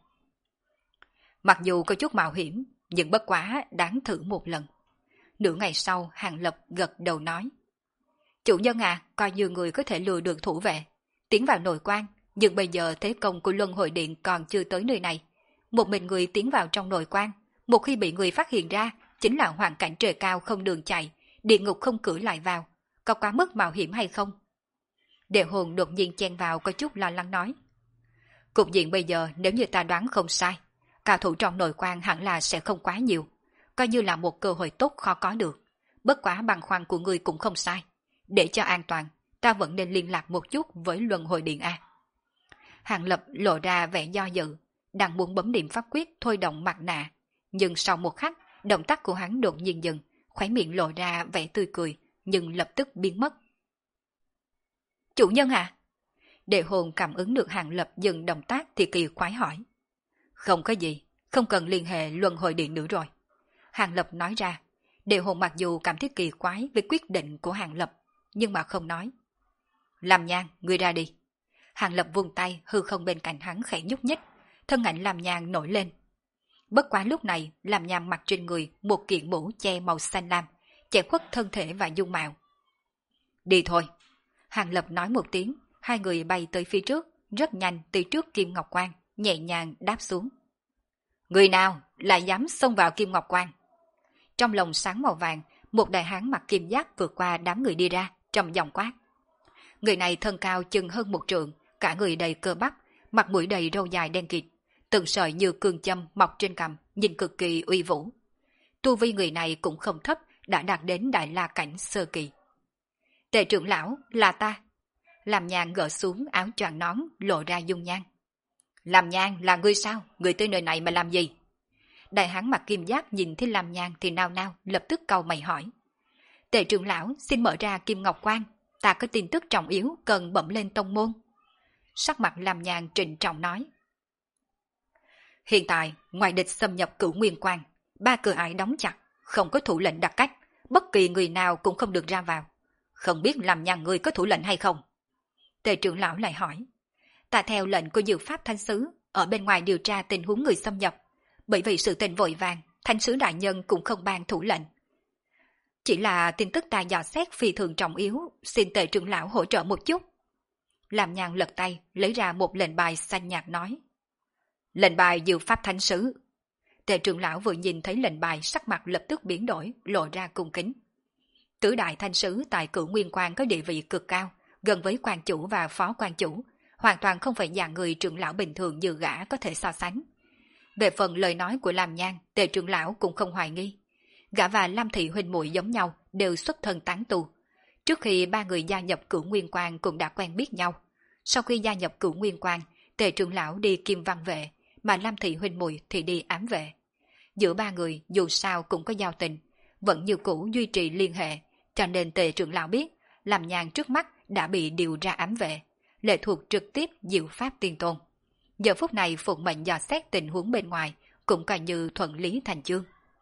Speaker 1: Mặc dù có chút mạo hiểm, nhưng bất quá đáng thử một lần. Nửa ngày sau, Hàng Lập gật đầu nói. Chủ nhân à, coi như người có thể lừa được thủ vệ, tiến vào nội quan, nhưng bây giờ thế công của Luân Hồi Điện còn chưa tới nơi này. Một mình người tiến vào trong nội quan, một khi bị người phát hiện ra, chính là hoàn cảnh trời cao không đường chạy, địa ngục không cửa lại vào, có quá mức mạo hiểm hay không? Đệ hồn đột nhiên chen vào có chút lo lắng nói. Cục diện bây giờ nếu như ta đoán không sai, cao thủ trong nội quan hẳn là sẽ không quá nhiều, coi như là một cơ hội tốt khó có được. Bất quá băn khoăn của ngươi cũng không sai. Để cho an toàn, ta vẫn nên liên lạc một chút với Luân Hồi Điện A. Hàng Lập lộ ra vẻ do dự, đang muốn bấm điểm pháp quyết thôi động mặt nạ, nhưng sau một khắc, động tác của hắn đột nhiên dừng, khóe miệng lộ ra vẻ tươi cười, nhưng lập tức biến mất. Chủ nhân à? Đệ hồn cảm ứng được Hàng Lập dừng động tác thì kỳ quái hỏi. Không có gì, không cần liên hệ Luân Hồi Điện nữa rồi. Hàng Lập nói ra. Đệ hồn mặc dù cảm thấy kỳ quái với quyết định của Hàng Lập, nhưng mà không nói. Làm Nhàn, ngươi ra đi. Hàng Lập vung tay, hư không bên cạnh hắn khẽ nhúc nhích, thân ảnh Làm Nhàn nổi lên. Bất quá lúc này, Làm Nhàn mặc trên người một kiện mũ che màu xanh lam, che khuất thân thể và dung mạo. Đi thôi. Hàng Lập nói một tiếng, hai người bay tới phía trước, rất nhanh từ trước Kim Ngọc Quan, nhẹ nhàng đáp xuống. Người nào lại dám xông vào Kim Ngọc Quan? Trong lồng sáng màu vàng, một đại hán mặc kim giáp vượt qua đám người đi ra, trầm giọng quát. Người này thân cao chừng hơn 1 trượng, cả người đầy cơ bắp, mặt mũi đầy râu dài đen kịt, từng sợi như cương châm mọc trên cằm, nhìn cực kỳ uy vũ. Tu vi người này cũng không thấp, đã đạt đến đại la cảnh sơ kỳ. Tề trưởng lão, là ta. Làm Nhàn gỡ xuống áo choàng nón, lộ ra dung nhan. Làm Nhàn, là ngươi sao? Ngươi tới nơi này mà làm gì? Đại hán mặc kim giáp nhìn thấy Làm Nhàn thì nao nao, lập tức cau mày hỏi. Tề trưởng lão, xin mở ra Kim Ngọc Quan, ta có tin tức trọng yếu cần bẩm lên tông môn. Sắc mặt Làm Nhàn trịnh trọng nói. Hiện tại, ngoài địch xâm nhập Cửu Nguyên Quan, 3 cửa ải đóng chặt, không có thủ lệnh đặc cách, bất kỳ người nào cũng không được ra vào. Không biết Làm Nhàn ngươi có thủ lệnh hay không? Tề trưởng lão lại hỏi. Ta theo lệnh của Dược Pháp Thánh Sứ, ở bên ngoài điều tra tình huống người xâm nhập. Bởi vì sự tình vội vàng, Thánh Sứ đại nhân cũng không ban thủ lệnh. Chỉ là tin tức ta dò xét phi thường trọng yếu, xin Tề trưởng lão hỗ trợ một chút. Làm Nhàn lật tay, lấy ra một lệnh bài xanh nhạt nói. Lệnh bài Dược Pháp Thánh Sứ. Tề trưởng lão vừa nhìn thấy lệnh bài, sắc mặt lập tức biến đổi, lộ ra cung kính. Tứ đại thanh sứ tại Cửu Nguyên Quan có địa vị cực cao, gần với quan chủ và phó quan chủ, hoàn toàn không phải dạng người trưởng lão bình thường như gã có thể so sánh. Về phần lời nói của Làm Nhàn, Tề trưởng lão cũng không hoài nghi. Gã và Lam Thị huynh muội giống nhau, đều xuất thân tán tu. Trước khi 3 người gia nhập Cửu Nguyên Quan cũng đã quen biết nhau. Sau khi gia nhập Cửu Nguyên Quan, Tề trưởng lão đi Kim Văn Vệ, mà Lam Thị huynh muội thì đi Ám Vệ. Giữa 3 người dù sao cũng có giao tình, vẫn như cũ duy trì liên hệ, cho nên Tề trưởng lão biết, Làm Nhàn trước mắt đã bị điều ra Ám Vệ, lệ thuộc trực tiếp Diệu Pháp Tiên Tôn. Giờ phút này phụng mệnh dò xét tình huống bên ngoài, cũng coi như thuận lý thành chương.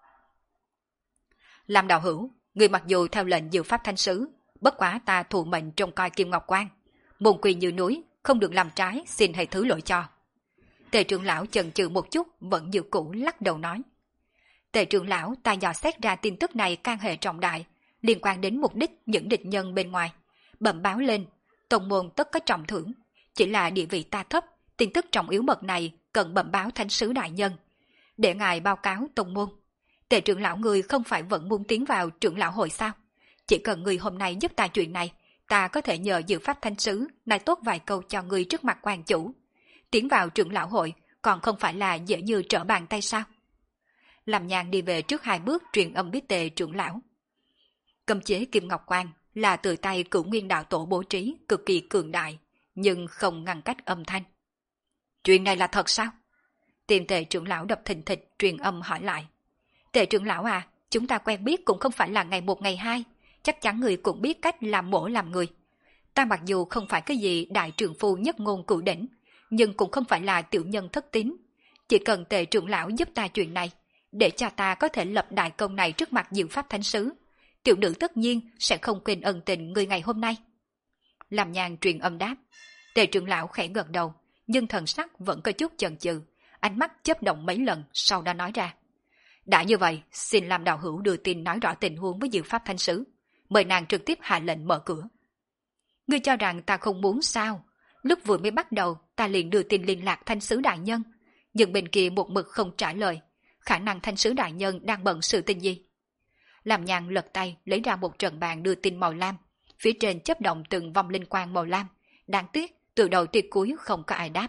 Speaker 1: Làm đạo hữu, người mặc dù theo lệnh Diệu Pháp Thánh Sứ, bất quá ta thụ mệnh trông coi Kim Ngọc Quan, môn quy như núi, không được làm trái, xin hãy thứ lỗi cho. Tề trưởng lão chần chừ một chút, vẫn như cũ lắc đầu nói. Tề trưởng lão, ta dò xét ra tin tức này can hệ trọng đại, liên quan đến mục đích những địch nhân bên ngoài. Bẩm báo lên, tông môn tất có trọng thưởng, chỉ là địa vị ta thấp, tin tức trọng yếu bậc này cần bẩm báo thánh sứ đại nhân, để ngài báo cáo tông môn. Tề trưởng lão người không phải vẫn muốn tiến vào trưởng lão hội sao? Chỉ cần người hôm nay giúp ta chuyện này, ta có thể nhờ dự pháp thánh sứ nói tốt vài câu cho người trước mặt quan chủ. Tiến vào trưởng lão hội còn không phải là dễ như trở bàn tay sao? Làm Nhàn đi về trước 2 bước truyền âm biết Tề trưởng lão. Cấm chế Kim Ngọc Quan là từ tay Cửu Nguyên đạo tổ bố trí cực kỳ cường đại, nhưng không ngăn cách âm thanh. Chuyện này là thật sao? Tìm Tề trưởng lão đập thình thịch truyền âm hỏi lại. Tề trưởng lão à, chúng ta quen biết cũng không phải là ngày 1 ngày 2, chắc chắn người cũng biết cách làm mổ làm người. Ta mặc dù không phải cái gì đại trưởng phu nhất ngôn cửu đỉnh, nhưng cũng không phải là tiểu nhân thất tín. Chỉ cần Tề trưởng lão giúp ta chuyện này, để cho ta có thể lập đại công này trước mặt diệu pháp thánh sứ, tiểu nữ tất nhiên sẽ không quên ân tình người ngày hôm nay. Làm Nhàn truyền âm đáp. Tề trưởng lão khẽ gật đầu, nhưng thần sắc vẫn có chút chần chừ, ánh mắt chớp động mấy lần, sau đó nói ra. Đã như vậy, xin làm đạo hữu đưa tin nói rõ tình huống với diệu pháp thánh sứ, mời nàng trực tiếp hạ lệnh mở cửa. Ngươi cho rằng ta không muốn sao? Lúc vừa mới bắt đầu, ta liền đưa tin liên lạc thánh sứ đại nhân, nhưng bên kia một mực không trả lời, khả năng thánh sứ đại nhân đang bận sự tình gì? Làm Nhàn lật tay lấy ra một trận bàn đưa tin màu lam, phía trên chớp động từng vòng linh quang màu lam, đáng tiếc từ đầu tới cuối không có ai đáp.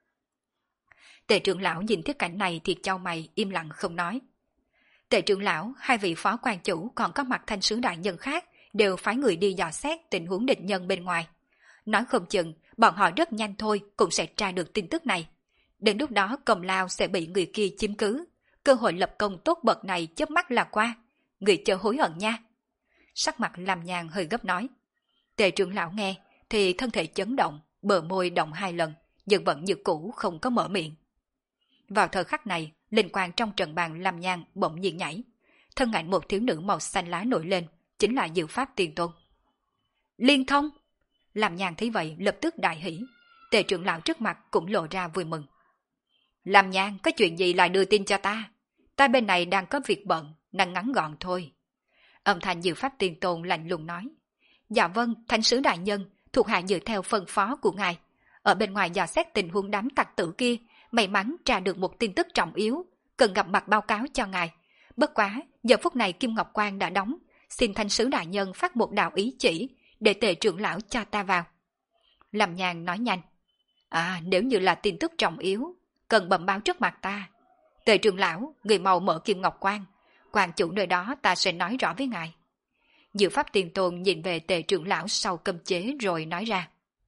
Speaker 1: Tề trưởng lão nhìn thấy cảnh này thì chau mày im lặng không nói. Tề trưởng lão, 2 vị phó quan chủ còn có mặt thánh sứ đại nhân khác đều phái người đi dò xét tình huống địch nhân bên ngoài. Nói không chừng bọn họ rất nhanh thôi cũng sẽ tra được tin tức này. Đến lúc đó công lao sẽ bị người kia chiếm cứ, cơ hội lập công tốt bậc này chớp mắt là qua. Người chớ hối hận nha. Sắc mặt Làm Nhàn hơi gấp nói. Tề trưởng lão nghe thì thân thể chấn động, bờ môi động 2 lần, nhưng vẫn như cũ không có mở miệng. Vào thời khắc này, linh quang trong trận bàn Làm Nhàn bỗng nhiên nhảy, thân ảnh một thiếu nữ màu xanh lá nổi lên, chính là Diệu Pháp Tiên Tôn. Liên thông! Làm Nhàn thấy vậy lập tức đại hỉ, Tề trưởng lão trước mặt cũng lộ ra vui mừng. Làm Nhàn, có chuyện gì lại đưa tin cho ta? Ta bên này đang có việc bận, năng ngắn gọn thôi. Âm thanh Diệu Pháp Tiên Tôn lạnh lùng nói. Dạ vâng, thánh sứ đại nhân, thuộc hạ dựa theo phân phó của ngài. Ở bên ngoài dò xét tình huống đám tặc tử kia, may mắn tra được một tin tức trọng yếu, cần gặp mặt báo cáo cho ngài. Bất quá, giờ phút này Kim Ngọc Quan đã đóng, xin thánh sứ đại nhân phát một đạo ý chỉ, để Tề trưởng lão cho ta vào. Làm Nhàn nói nhanh. Nếu như là tin tức trọng yếu, cần bẩm báo trước mặt ta. Tề trưởng lão, người mau mở Kim Ngọc Quan, quan chủ nơi đó ta sẽ nói rõ với ngài. Diệu Pháp Tiên Tôn nhìn về Tề trưởng lão sau cấm chế rồi nói ra.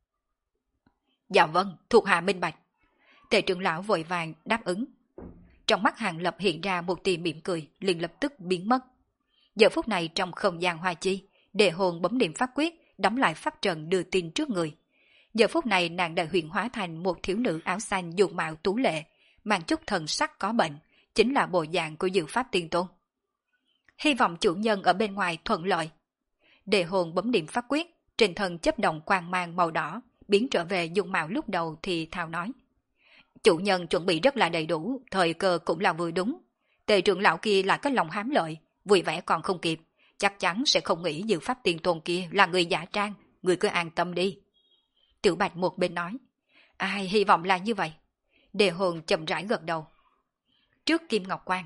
Speaker 1: Dạ vâng, thuộc hạ minh bạch. Tề trưởng lão vội vàng đáp ứng. Trong mắt Hàng Lập hiện ra một tia mỉm cười, liền lập tức biến mất. Giờ phút này trong không gian hoa chi, Đề Hồn bấm điểm pháp quyết, đóng lại pháp trận đưa tin trước người. Giờ phút này nàng đã huyện hóa thành một thiếu nữ áo xanh dung mạo tú lệ, mang chút thần sắc có bệnh, chính là bộ dạng của Diệu Pháp Tiên Tôn. Hy vọng chủ nhân ở bên ngoài thuận lợi. Đề Hồn bấm điểm pháp quyết, trên thân chấp động quang mang màu đỏ, biến trở về dung mạo lúc đầu thì thào nói. Chủ nhân chuẩn bị rất là đầy đủ, thời cơ cũng là vừa đúng. Tề trưởng lão kia là có lòng hám lợi, vui vẻ còn không kịp, chắc chắn sẽ không nghĩ Diệu Pháp Tiên Tôn kia là người giả trang, người cứ an tâm đi. Tiểu Bạch một bên nói. Hy vọng là như vậy. Đề Hồn chậm rãi gật đầu. Trước Kim Ngọc Quan.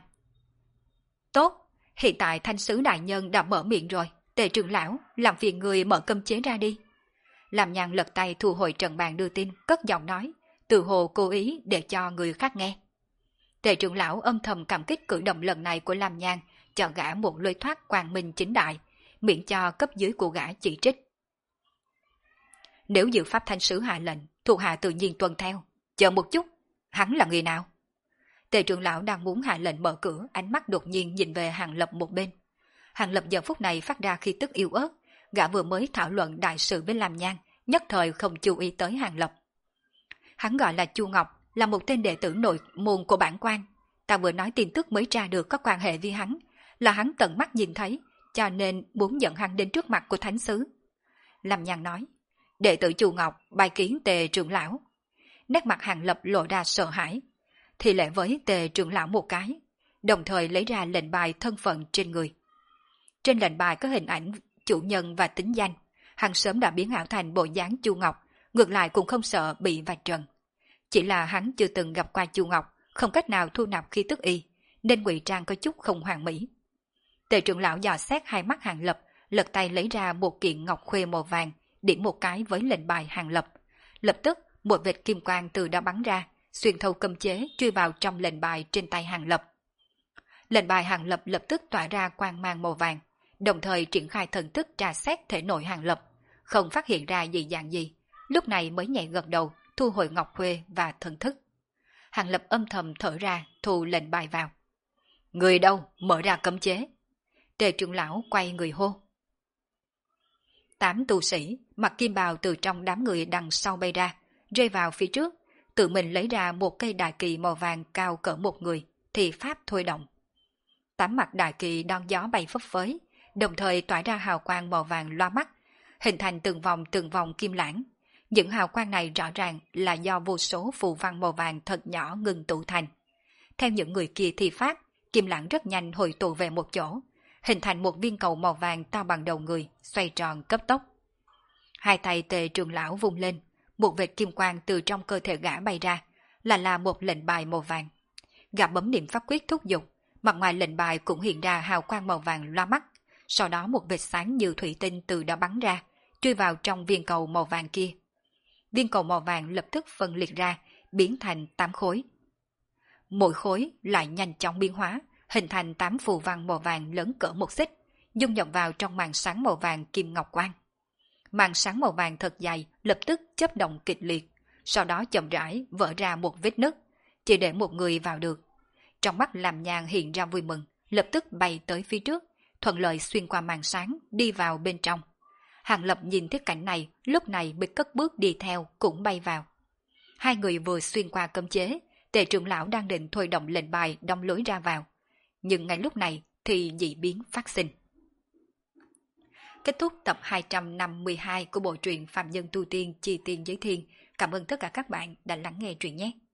Speaker 1: Tốt, hiện tại thanh sứ đại nhân đã mở miệng rồi. Tề trưởng lão, làm phiền người mở cấm chế ra đi. Làm Nhàn lật tay thu hồi trận bàn đưa tin, cất giọng nói, từ hồ cố ý để cho người khác nghe. Tề trưởng lão âm thầm cảm kích cử động lần này của Làm Nhàn, cho gã một lối thoát quang minh chính đại, miễn cho cấp dưới của gã chỉ trích. Nếu Diệu Pháp thanh sứ hạ lệnh, thuộc hạ tự nhiên tuân theo. Chờ một chút, hắn là người nào? Tề trưởng lão đang muốn hạ lệnh mở cửa, ánh mắt đột nhiên nhìn về Hàng Lập một bên. Hàng Lập giờ phút này phát ra khí tức yếu ớt, gã vừa mới thảo luận đại sự với Làm Nhàn, nhất thời không chú ý tới Hàng Lập. Hắn gọi là Chu Ngọc, là một tên đệ tử nội môn của bản quan. Ta vừa nói tin tức mới tra được có quan hệ với hắn, là hắn tận mắt nhìn thấy, cho nên muốn dẫn hắn đến trước mặt của thánh sứ. Làm Nhàn nói, đệ tử Chu Ngọc bài kiến Tề trưởng lão. Nét mặt Hàng Lập lộ ra sợ hãi, thì lễ với Tề trưởng lão một cái, đồng thời lấy ra lệnh bài thân phận trên người. Trên lệnh bài có hình ảnh chủ nhân và tính danh, Hắn sớm đã biến ảo thành bộ dáng Chu Ngọc, ngược lại cũng không sợ bị vạch trần. Chỉ là hắn chưa từng gặp qua Chu Ngọc, không cách nào thu nạp khí tức y, nên ngụy trang có chút không hoàn mỹ. Tề trưởng lão dò xét hai mắt Hàng Lập, lật tay lấy ra một kiện ngọc khuê màu vàng, điểm một cái với lệnh bài Hàng Lập. Lập tức, một vệt kim quang từ đó bắn ra, xuyên thấu cấm chế truy vào trong lệnh bài trên tay Hàng Lập. Lệnh bài Hàng Lập lập tức tỏa ra quang mang màu vàng, đồng thời triển khai thần thức tra xét thể nội Hàng Lập, không phát hiện ra dị dạng gì, lúc này mới nhẹ gật đầu, thu hồi ngọc khuê và thần thức. Hàng Lập âm thầm thở ra, thu lệnh bài vào. Người đâu, mở ra cấm chế. Tề trưởng lão quay người hô. 8 tu sĩ mặc kim bào từ trong đám người đằng sau bay ra, rơi vào phía trước, tự mình lấy ra một cây đại kỳ màu vàng cao cỡ một người, thì pháp thôi động. 8 mặt đại kỳ đón gió bay phấp phới, đồng thời tỏa ra hào quang màu vàng loa mắt, hình thành từng vòng kim lãng. Những hào quang này rõ ràng là do vô số phù văn màu vàng thật nhỏ ngừng tụ thành. Theo những người kia thi pháp, kim lãng rất nhanh hội tụ về một chỗ, hình thành một viên cầu màu vàng to bằng đầu người, xoay tròn cấp tốc. Hai tay Tề trưởng lão vung lên, một vệt kim quang từ trong cơ thể gã bay ra, là một lệnh bài màu vàng. Gã bấm niệm pháp quyết thúc giục, mặt ngoài lệnh bài cũng hiện ra hào quang màu vàng loa mắt, sau đó một vệt sáng như thủy tinh từ đó bắn ra, chui vào trong viên cầu màu vàng kia. Viên cầu màu vàng lập tức phân liệt ra, biến thành 8 khối. Mỗi khối lại nhanh chóng biến hóa, hình thành 8 phù văn màu vàng lớn cỡ một xích, dung nhập vào trong màn sáng màu vàng kim ngọc quang. Màn sáng màu vàng thật dài lập tức chớp động kịch liệt, sau đó chậm rãi vỡ ra một vết nứt, chỉ để một người vào được. Trong mắt làm nhàn hiện ra vui mừng, lập tức bay tới phía trước, thuận lợi xuyên qua màn sáng, đi vào bên trong. Hàng Lập nhìn thấy cảnh này, lúc này mới cất bước đi theo, cũng bay vào. Hai người vừa xuyên qua cấm chế, Tề trưởng lão đang định thôi động lệnh bài đóng lối ra vào. Nhưng ngay lúc này thì dị biến phát sinh. Kết thúc tập 252 của bộ truyện Phạm Nhân Tu Tiên Chi Tiên Giới Thiên. Cảm ơn tất cả các bạn đã lắng nghe truyện nhé.